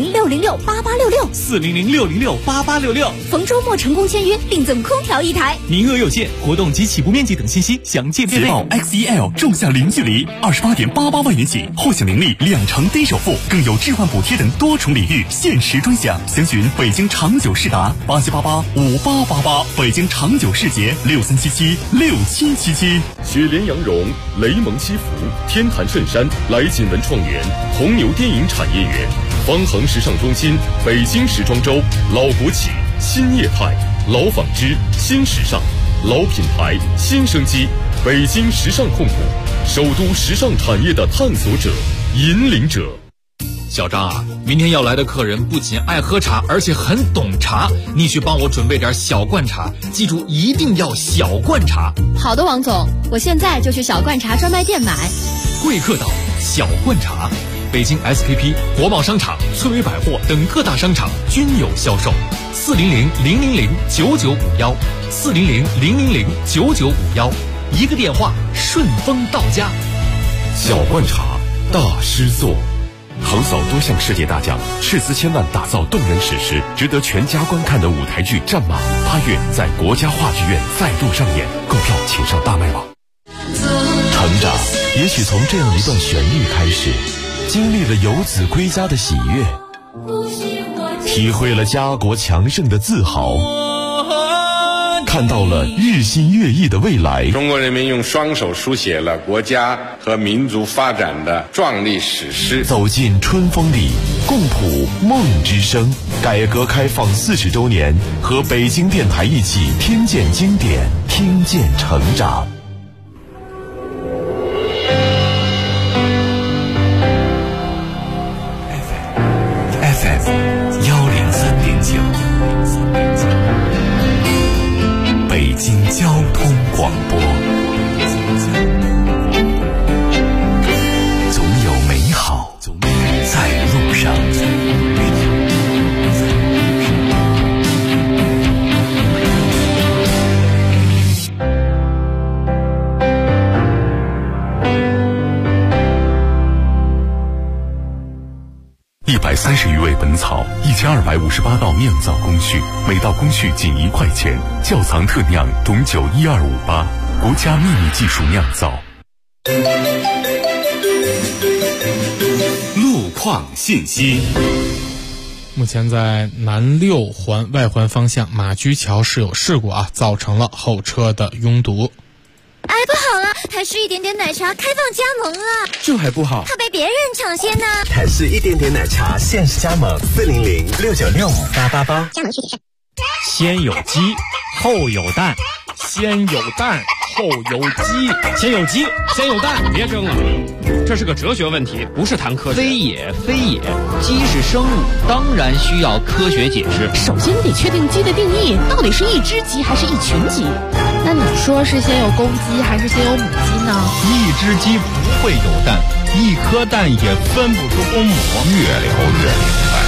400-606-8866，400-606-8866，逢周末成功签约，另赠空调1台， 名额有限，活动及起步面积等信息详见店内。 捷豹 XEL 仲夏零距离28.88万元起，获享年利2成低首付，更有置换补贴等多重礼遇，限时专享。详询北京长久世达87885888，北京长久世捷63776777。雪莲羊绒、雷蒙西服、天坛衬衫、来锦文创园、红牛电影产业园、方恒时尚中心、北京时装周、老国企、新业态、老纺织、新时尚、老品牌、新生机，北京时尚控股，首都时尚产业的探索者、引领者。 小张啊，明天要来的客人不仅爱喝茶，而且很懂茶，你去帮我准备点小罐茶，记住一定要小罐茶。 好的，王总，我现在就去小罐茶专卖店买。 贵客岛小罐茶，北京 SKP、国贸商场、翠微百货等各大商场均有销售。400-000-9951，400-000-9951，一个电话顺丰到家。 小罐茶大师座，横扫多项世界大奖，斥资千万打造动人史诗，值得全家观看的舞台剧《战马》8月在国家话剧院再度上演，购票请上大麦网。成长也许从这样一段旋律开始，经历了游子归家的喜悦，体会了家国强盛的自豪，看到了日新月异的未来。 中国人民用双手书写了国家和民族发展的壮丽史诗。 走进春风里，共谱梦之声。改革开放40周年，和北京电台一起听见经典，听见成长。 FM 103.9，北京交通广播，总有美好在路上。 130余味本草，1258道酿造工序，每道工序仅1块钱。窖藏特酿董酒12588，国家秘密技术酿造。 路况信息。 目前在南6环外环方向马驹桥是有事故啊，造成了后车的拥堵。 哎，不好了，台式一点点奶茶开放加盟了， 这还不好， 怕被别人抢先呢。 台式一点点奶茶限时加盟，400-696-5888， 加盟具体是。 先有鸡，后有蛋，先有蛋，后有鸡，先有鸡，先有蛋，别争了，这是个哲学问题，不是谈科学。 非也，非也，鸡是生物，当然需要科学解释。 首先得确定鸡的定义，到底是一只鸡还是一群鸡？那你说是先有公鸡还是先有母鸡呢？ 一只鸡不会有蛋，一颗蛋也分不出公母。 越聊越明白。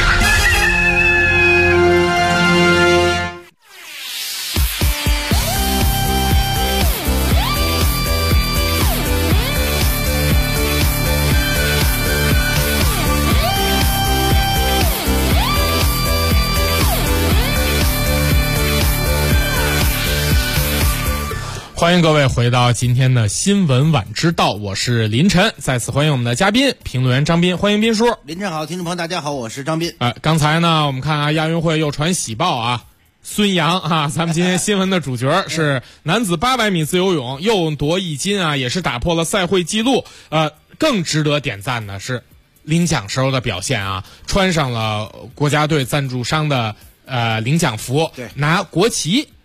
欢迎各位回到今天的新闻晚知道，我是林晨，再次欢迎我们的嘉宾评论员张斌，欢迎斌叔。 林晨好，听众朋友大家好，我是张斌。 刚才呢我们看啊，亚运会又传喜报啊，孙杨啊，咱们今天新闻的主角是男子800米自由泳又夺1金啊，也是打破了赛会纪录。更值得点赞的是领奖时候的表现啊，穿上了国家队赞助商的领奖服， 对， 拿国旗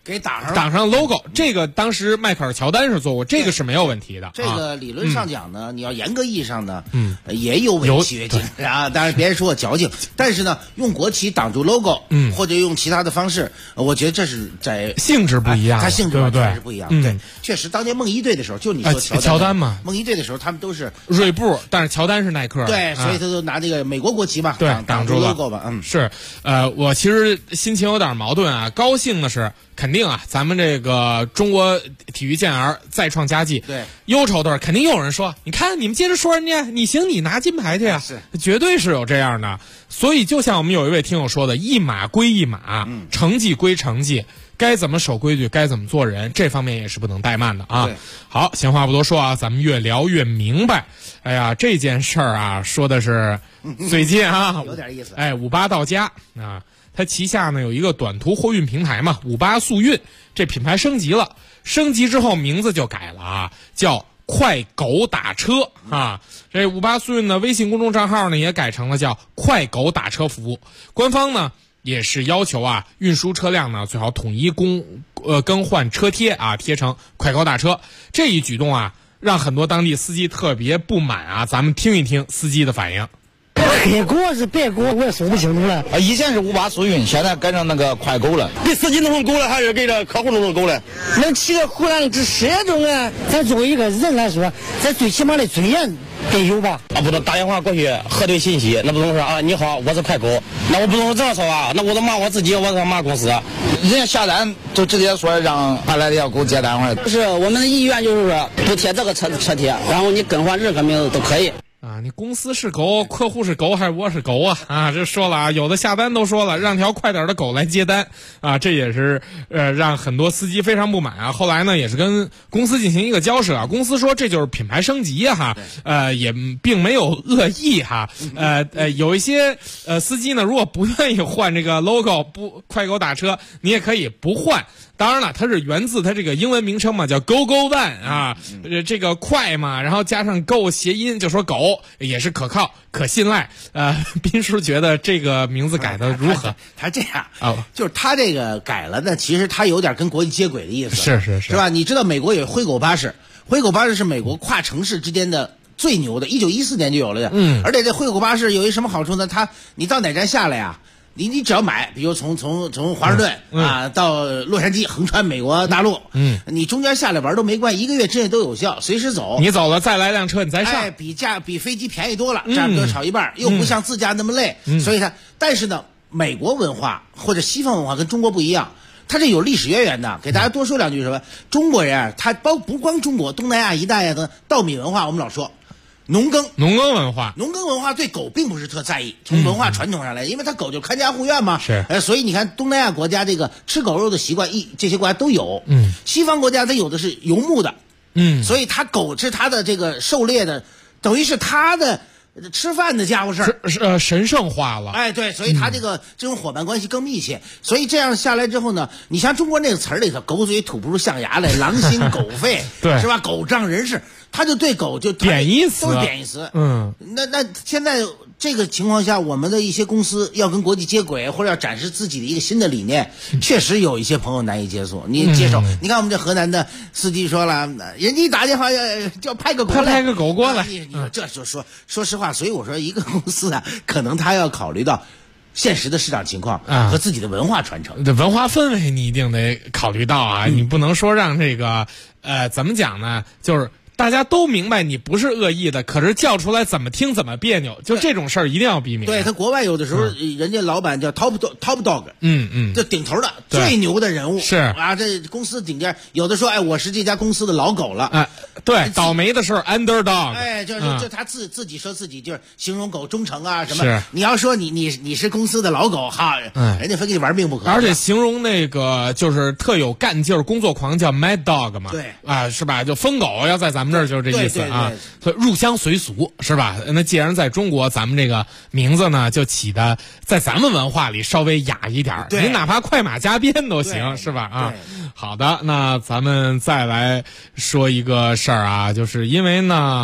给挡上 logo， 这个当时迈克尔乔丹是做过，这个是没有问题的。 这个理论上讲呢，你要严格意义上呢，也有违契约精神啊。当然别人说我矫情，但是呢，用国旗挡住 logo，或者用其他的方式，我觉得这是在性质不一样， 它性质完全是不一样。对，确实，当年梦一队的时候，就你说乔丹嘛， 梦一队的时候他们都是锐步，但是乔丹是耐克， 对，所以他就拿那个美国国旗嘛，挡住 logo 吧。 是，我其实心情有点矛盾啊，高兴的是。肯定啊，咱们这个中国体育健儿再创佳绩。 对， 忧愁的肯定有人说，你看你们接着说人家，你行你拿金牌去呀， 是， 绝对是有这样的。所以就像我们有一位听友说的，一码归一码，成绩归成绩，该怎么守规矩，该怎么做人，这方面也是不能怠慢的啊。好，闲话不多说啊，咱们越聊越明白。哎呀，这件事儿啊，说的是最近啊， 有点意思。 58到家啊。它旗下呢有一个短途货运平台嘛，58速运，这品牌升级了，升级之后名字就改了啊，叫快狗打车啊。这58速运的微信公众账号呢也改成了叫快狗打车服务。官方呢也是要求啊，运输车辆呢最好统一更换车贴啊，贴成快狗打车。这一举动啊，让很多当地司机特别不满啊，咱们听一听司机的反应。 黑锅是白锅，我也说不清楚了。 以前是58速运，现在改成那个快狗了。给司机弄成狗了，还是给这客户弄成狗了？ 能骑着互联这种啊，咱作为一个人来说，咱最起码的尊严得有吧？ 不能打电话过去核对信息，那不能说啊，你好，我是快狗，那我不能这样说啊，那我都骂我自己，我都骂公司。 人家下单就直接说让派来的要给我接单回来。 不是我们的意愿就是说不贴这个车贴，然后你更换任何名字都可以。 啊，你公司是狗，客户是狗，还是我是狗啊？啊，这说了啊，有的下单都说了，让条快点的狗来接单啊，这也是让很多司机非常不满啊。后来呢，也是跟公司进行一个交涉啊，公司说这就是品牌升级哈，也并没有恶意哈，有一些司机呢，如果不愿意换这个 logo， 不快狗打车，你也可以不换。当然了，它是源自它这个英文名称嘛，叫 Go Go Van 啊，这个快嘛，然后加上 Go 谐音，就说狗也是可靠、可信赖。斌叔觉得这个名字改的如何？ 他这样就是他这个改了呢，其实他有点跟国际接轨的意思，是吧？你知道美国有灰狗巴士，灰狗巴士是美国跨城市之间的最牛的，1914年就有了的。而且这灰狗巴士有一什么好处呢？你到哪站下来呀？你只要买，比如从华盛顿啊到洛杉矶，横穿美国大陆，你中间下来玩都没关系，1个月之内都有效，随时走。 你走了再来辆车，你再上， 比飞机便宜多了，价格少一半，又不像自驾那么累，所以但是呢，美国文化或者西方文化跟中国不一样。它这有历史渊源的，给大家多说两句什么？中国人他不光中国，东南亚一带的稻米文化，我们老说。农耕文化对狗并不是特在意，从文化传统上来，因为它狗就看家护院嘛， 是， 所以你看东南亚国家这个吃狗肉的习惯，这些国家都有，西方国家它有的是游牧的，所以它狗是它的这个狩猎的，等于是它的吃饭的家伙事儿，神圣化了， 对，所以它这种伙伴关系更密切，所以这样下来之后呢，你像中国那个词儿里头，狗嘴吐不出象牙来，狼心狗肺， 对， 是吧？狗仗人势。他就对狗就贬义词， 都是贬义词。那现在这个情况下，我们的一些公司要跟国际接轨，或者要展示自己的一个新的理念，确实有一些朋友难以接受。你接受？你看我们这河南的司机说了，人家一打电话叫派个狗来， 派个狗过来。 你说这就说实话，所以我说一个公司啊，可能他要考虑到现实的市场情况和自己的文化传承， 文化氛围你一定得考虑到啊，你不能说让这个怎么讲呢？就是大家都明白你不是恶意的，可是叫出来怎么听怎么别扭，就这种事儿一定要避免。 对，他国外有的时候人家老板叫 top dog， 就顶头的最牛的人物是啊，这公司顶尖，有的说我是这家公司的老狗了， 对，倒霉的是 underdog， 就他自己说自己就是形容狗忠诚啊什么。是，你要说你是公司的老狗哈，人家非跟你玩命不可。 而且形容那个就是特有干劲儿、工作狂叫 mad dog 嘛， 对是吧？就疯狗要在咱们这儿就是这意思啊，入乡随俗是吧？那既然在中国，咱们这个名字呢就起的在咱们文化里稍微雅一点，您哪怕快马加鞭都行，是吧？好的，那咱们再来说一个事儿啊，就是因为呢，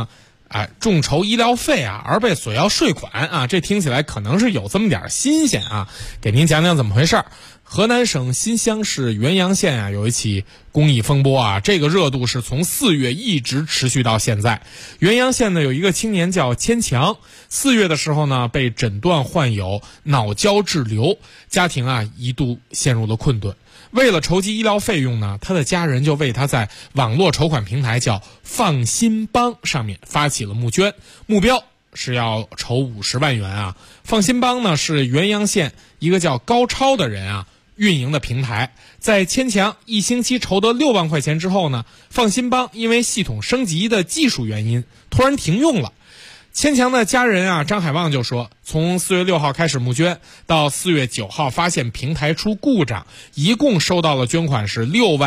众筹医疗费啊而被索要税款啊，这听起来可能是有这么点新鲜啊，给您讲讲怎么回事。河南省新乡市原阳县啊有一起公益风波啊，这个热度是从4月一直持续到现在。原阳县呢有一个青年叫千强，4月的时候呢被诊断患有脑胶质瘤，家庭啊一度陷入了困顿。为了筹集医疗费用呢，他的家人就为他在网络筹款平台叫放心帮上面发起了募捐，目标是要筹50万元啊。放心帮呢是原阳县一个叫高超的人啊运营的平台，在千强1星期筹得6万块钱之后呢，放心帮因为系统升级的技术原因突然停用了。千强的家人啊张海旺就说，从4月6号开始募捐到4月9号发现平台出故障，一共收到了捐款是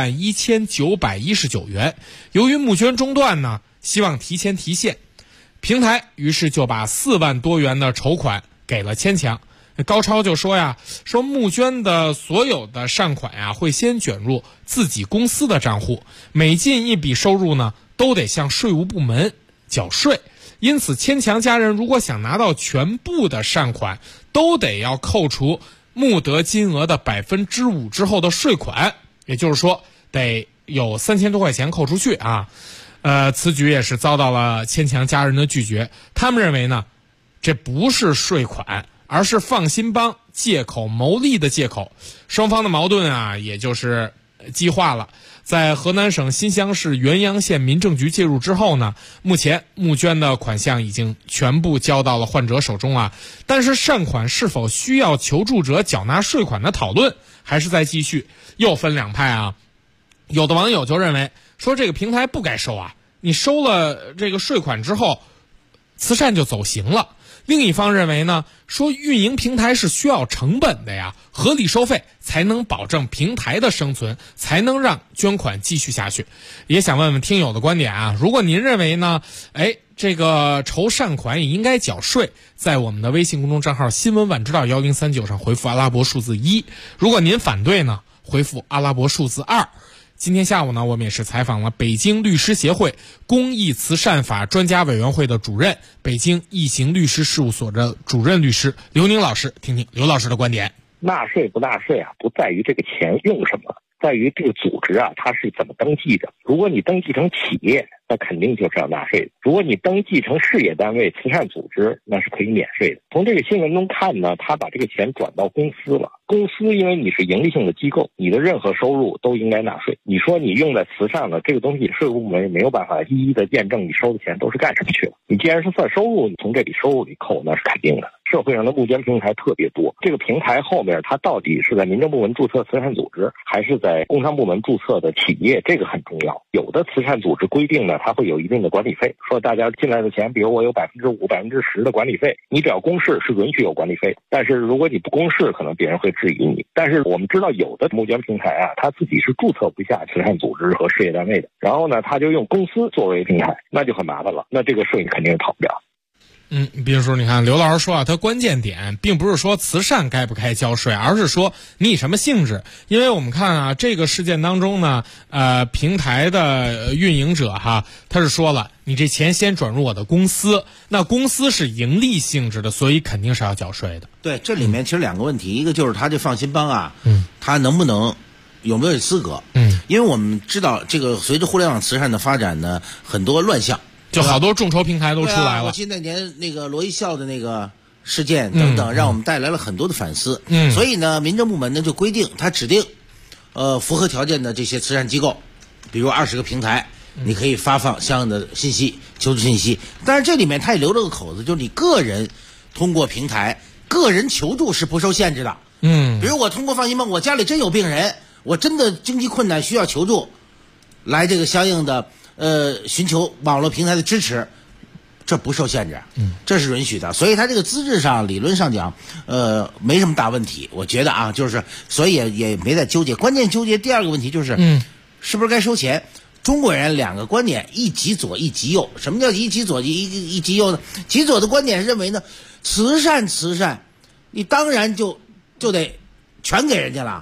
61919元。由于募捐中断呢，希望提前提现，平台于是就把4万多元的筹款给了千强。高超就说呀，说募捐的所有的善款呀会先卷入自己公司的账户，每进一笔收入呢都得向税务部门缴税。因此千强家人如果想拿到全部的善款，都得要扣除募得金额的5%之后的税款，也就是说得有3000多块钱扣出去啊。此举也是遭到了千强家人的拒绝，他们认为呢这不是税款，而是放心帮借口牟利的借口。双方的矛盾啊也就是激化了。在河南省新乡市原阳县民政局介入之后呢，目前募捐的款项已经全部交到了患者手中啊，但是善款是否需要求助者缴纳税款的讨论还是在继续，又分两派啊。有的网友就认为说这个平台不该收啊，你收了这个税款之后慈善就走形了。另一方认为呢，说运营平台是需要成本的呀，合理收费才能保证平台的生存，才能让捐款继续下去。也想问问听友的观点啊，如果您认为呢，这个筹善款也应该缴税，在我们的微信公众账号新闻晚知道1039上回复阿拉伯数字1，如果您反对呢，回复阿拉伯数字2。今天下午呢，我们也是采访了北京律师协会公益慈善法专家委员会的主任，北京易行律师事务所的主任律师刘宁老师，听听刘老师的观点。 纳税不纳税啊，不在于这个钱用什么，在于这个组织啊，它是怎么登记的。如果你登记成企业，那肯定就是要纳税的；如果你登记成事业单位、慈善组织，那是可以免税的。从这个新闻中看呢，他把这个钱转到公司了。公司因为你是盈利性的机构，你的任何收入都应该纳税。你说你用在慈善了，这个东西税务部门也没有办法一一的验证你收的钱都是干什么去了。你既然是算收入，你从这笔收入里扣，那是肯定的。社会上的募捐平台特别多，这个平台后面它到底是在民政部门注册慈善组织，还是在工商部门注册的企业，这个很重要。有的慈善组织规定呢，它会有一定的管理费，说大家进来的钱，比如我有5%、10%的管理费，你只要公示是允许有管理费，但是如果你不公示，可能别人会质疑你。但是我们知道有的募捐平台啊，它自己是注册不下慈善组织和事业单位的，然后呢，他就用公司作为平台，那就很麻烦了，那这个税肯定跑不了。 比如说你看刘老师说啊，他关键点并不是说慈善该不该交税，而是说你以什么性质。因为我们看啊，这个事件当中呢，平台的运营者他是说了，你这钱先转入我的公司，那公司是盈利性质的，所以肯定是要缴税的。 对，这里面其实两个问题，一个就是他这放心帮啊，他能不能有没有资格？因为我们知道这个随着互联网慈善的发展呢，很多乱象。 就好多众筹平台都出来了。 我记得那年那个罗一笑的那个事件等等，让我们带来了很多的反思。所以呢，民政部门呢就规定，他指定，符合条件的这些慈善机构，比如20个平台，你可以发放相应的信息、求助信息。但是这里面他也留了个口子，就是你个人通过平台，个人求助是不受限制的。比如我通过放心帮，我家里真有病人，我真的经济困难需要求助，来这个相应的。寻求网络平台的支持，这不受限制，这是允许的。所以它这个资质上理论上讲，没什么大问题，我觉得啊，就是所以也没在纠结。关键纠结第二个问题就是，是不是该收钱？中国人两个观点，一极左一极右。什么叫一极左一极右呢？极左的观点认为呢，慈善，你当然就得全给人家了。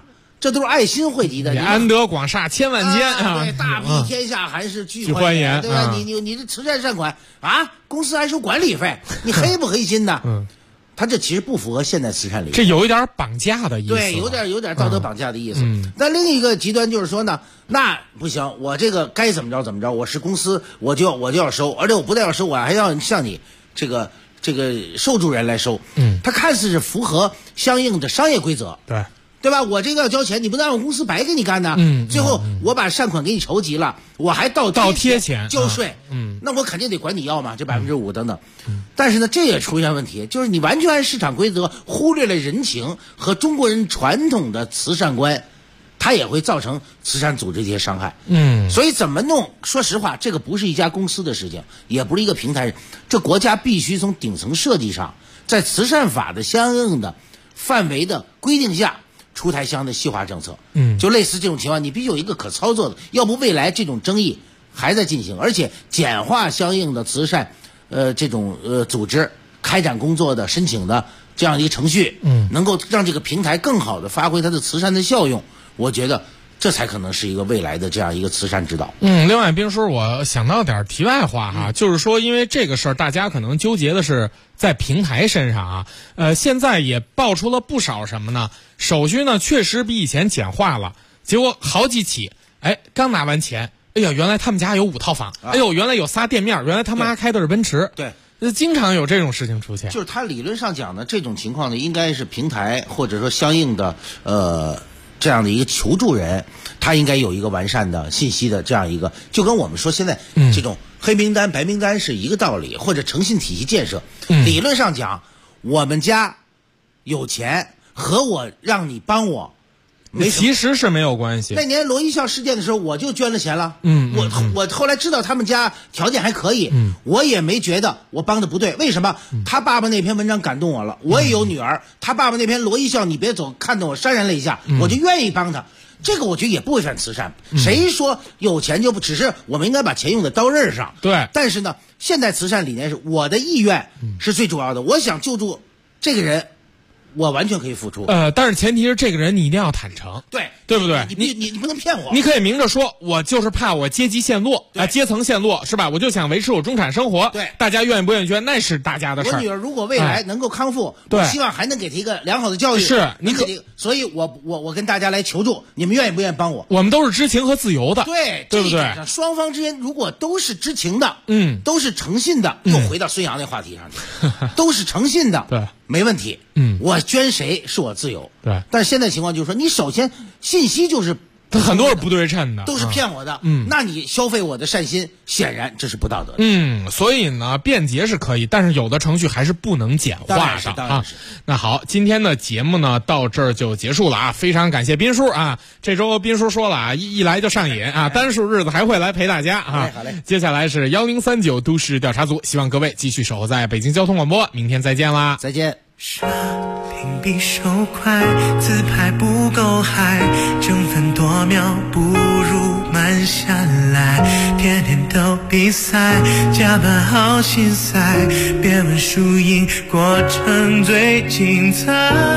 这都是爱心惠及的。 安得广厦千万间啊！ 对，大庇天下寒士俱欢颜， 对吧？你这慈善善款啊，公司还收管理费，你黑不黑心的？他这其实不符合现代慈善理念， 这有一点绑架的意思。 对，有点道德绑架的意思。但另一个极端就是说呢，那不行，我这个该怎么着怎么着，我是公司，我就要收，而且我不但要收，我还要向你这个受助人来收。他看似是符合相应的商业规则。对吧？我这个要交钱，你不能让我公司白给你干呢。最后我把善款给你筹集了，我还倒贴钱交税。那我肯定得管你要嘛，这5%等等。但是呢，这也出现问题，就是你完全按市场规则，忽略了人情和中国人传统的慈善观，它也会造成慈善组织一些伤害。所以怎么弄？说实话，这个不是一家公司的事情，也不是一个平台，这国家必须从顶层设计上，在慈善法的相应的范围的规定下。出台相应的细化政策，就类似这种情况，你必须有一个可操作的，要不未来这种争议还在进行，而且简化相应的慈善，这种组织开展工作的申请的这样一个程序，能够让这个平台更好的发挥它的慈善的效用，我觉得这才可能是一个未来的这样一个慈善指导。 另外，斌叔，我想到点题外话哈，就是说，因为这个事儿，大家可能纠结的是在平台身上啊，现在也爆出了不少什么呢？手续呢确实比以前简化了，结果好几起，刚拿完钱，哎呀，原来他们家有5套房，哎呦，原来有仨店面，原来他妈开的是奔驰， 对， 经常有这种事情出现。 就是他理论上讲呢，这种情况呢，应该是平台或者说相应的这样的一个求助人，他应该有一个完善的信息的这样一个，就跟我们说现在这种黑名单、白名单是一个道理，或者诚信体系建设。理论上讲，我们家有钱和我让你帮我， 其实是没有关系。 那年罗一笑事件的时候，我就捐了钱了。我后来知道他们家条件还可以，我也没觉得我帮的不对。为什么？他爸爸那篇文章感动我了，我也有女儿，他爸爸那篇罗一笑你别走，看得我潸然泪下，我就愿意帮他。这个我觉得也不违反慈善。谁说有钱就不？只是我们应该把钱用在刀刃上。 对。 但是呢，现代慈善理念是我的意愿是最主要的，我想救助这个人。我完全可以付出， 但是前提是这个人你一定要坦诚，对不对？ 你不能骗我， 你可以明着说，我就是怕我阶级陷落，阶层陷落，是吧？我就想维持我中产生活， 对， 大家愿意不愿意捐那是大家的事儿。 我女儿如果未来能够康复，我希望还能给她一个良好的教育， 是， 所以我跟大家来求助，你们愿意不愿意帮我？ 我们都是知情和自由的，对不对？ 双方之间如果都是知情的，都是诚信的，又回到孙杨那话题上去，都是诚信的， 对。 没问题，我捐谁是我自由， 对。 但是现在情况就是说，你首先信息就是很多是不对称的， 都是骗我的，那你消费我的善心，显然这是不道德的，所以呢，便捷是可以，但是有的程序还是不能简化的啊。那好，今天的节目呢到这儿就结束了啊，非常感谢斌叔啊，这周斌叔说了啊，一来就上瘾啊，单数日子还会来陪大家啊。 好嘞。 接下来是1039都市调查组，希望各位继续守候在北京交通广播，明天再见啦， 再见。 刷屏比手快，自拍不够嗨，争分夺秒不如慢下来，天天都比赛，加班好心塞，别问输赢，过程最精彩。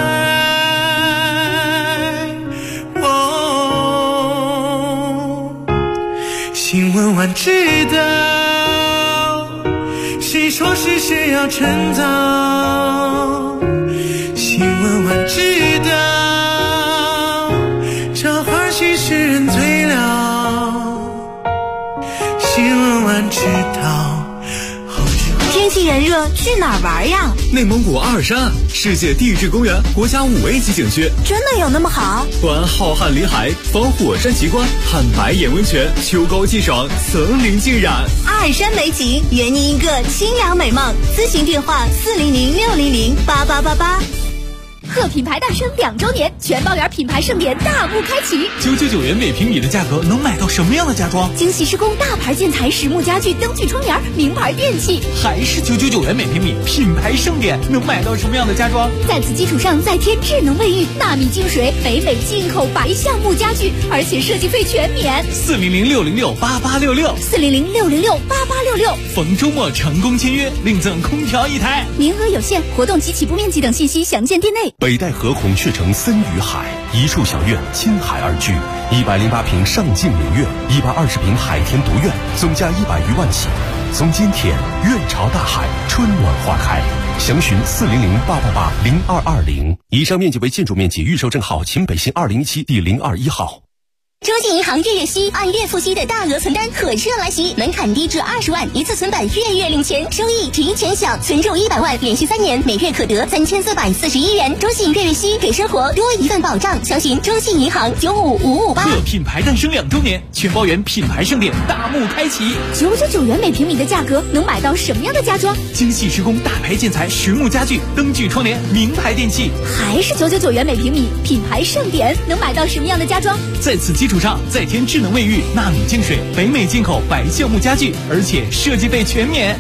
新闻晚知道，谁说是谁要趁早，新闻晚知道，这花絮使人醉了，新闻晚知道。 天气炎热，去哪儿玩呀？ 内蒙古阿尔山，世界地质公园国家5A级景区， 真的有那么好？ 观浩瀚林海，访火山奇观，看白眼温泉，秋高气爽，层林尽染。 阿尔山美景，圆你一个清凉美梦。咨询电话400-600-8888。 贺品牌大升2周年，全包圆品牌盛典大幕开启。 999元每平米的价格能买到什么样的家装？ 精细施工大牌建材、实木家具、灯具窗帘、名牌电器， 还是999元每平米，品牌盛典能买到什么样的家装？ 在此基础上再添智能卫浴、纳米净水、北美进口白橡木家具，而且设计费全免。 400-606-8866 400-606-8866， 逢周末成功签约，另赠空调1台， 名额有限，活动及起步面积等信息详见店内。 北戴河孔雀城森与海，一处小院亲海而居，108平上境名苑，120平海天独院，总价100余万起。从今天，院朝大海，春暖花开。详询400-888-0220。以上面积为建筑面积，预售证号秦北新2017第021号。 中信银行月月息按月付息的大额存单火热来袭，门槛低至20万，一次存版月月领钱，收益提前享，存入100万，连续3年，每月可得3441元。中信月月息给生活多一份保障，详询中信银行95558。 贺品牌诞生2周年，全包园品牌盛典大幕开启 ，999元每平米的价格能买到什么样的家装？ 精细施工大牌建材实木家具，灯具窗帘名牌电器， 还是999元每平米，品牌盛典能买到什么样的家装？ 在此基础上再添智能卫浴、纳米净水、北美进口白橡木家具，而且设计费全免。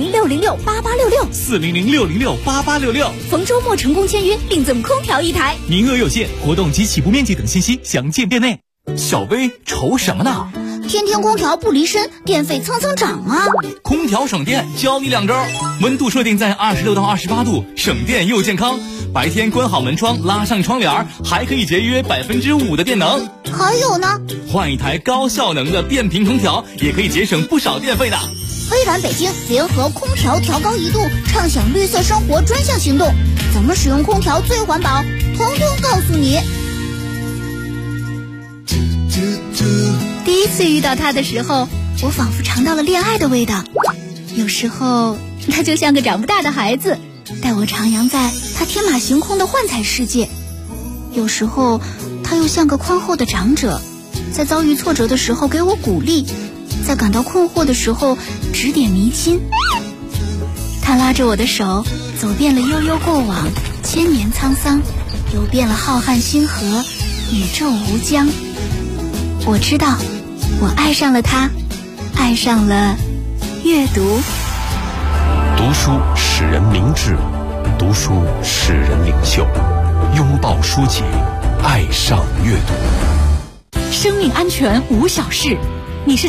400-606-8866，400-606-8866，逢周末成功签约，另赠空调1台， 名额有限，活动及起步面积等信息详见店内。小薇愁什么呢？ 天天空调不离身，电费蹭蹭涨啊！ 空调省电，教你2招：温度设定在26到28度，省电又健康。白天关好门窗，拉上窗帘，还可以节约5%的电能。 还有呢， 换一台高效能的变频空调，也可以节省不少电费的。 微软北京联合空调调高1度，畅享绿色生活专项行动，怎么使用空调最环保，统统告诉你。第一次遇到他的时候，我仿佛尝到了恋爱的味道。有时候他就像个长不大的孩子，带我徜徉在他天马行空的幻彩世界。有时候他又像个宽厚的长者，在遭遇挫折的时候给我鼓励，在感到困惑的时候指点迷津。他拉着我的手，走遍了悠悠过往，千年沧桑，游遍了浩瀚星河，宇宙无疆。我知道，我爱上了他，爱上了阅读。 读书使人明智，读书使人领袖。拥抱书籍，爱上阅读。 生命安全无小事，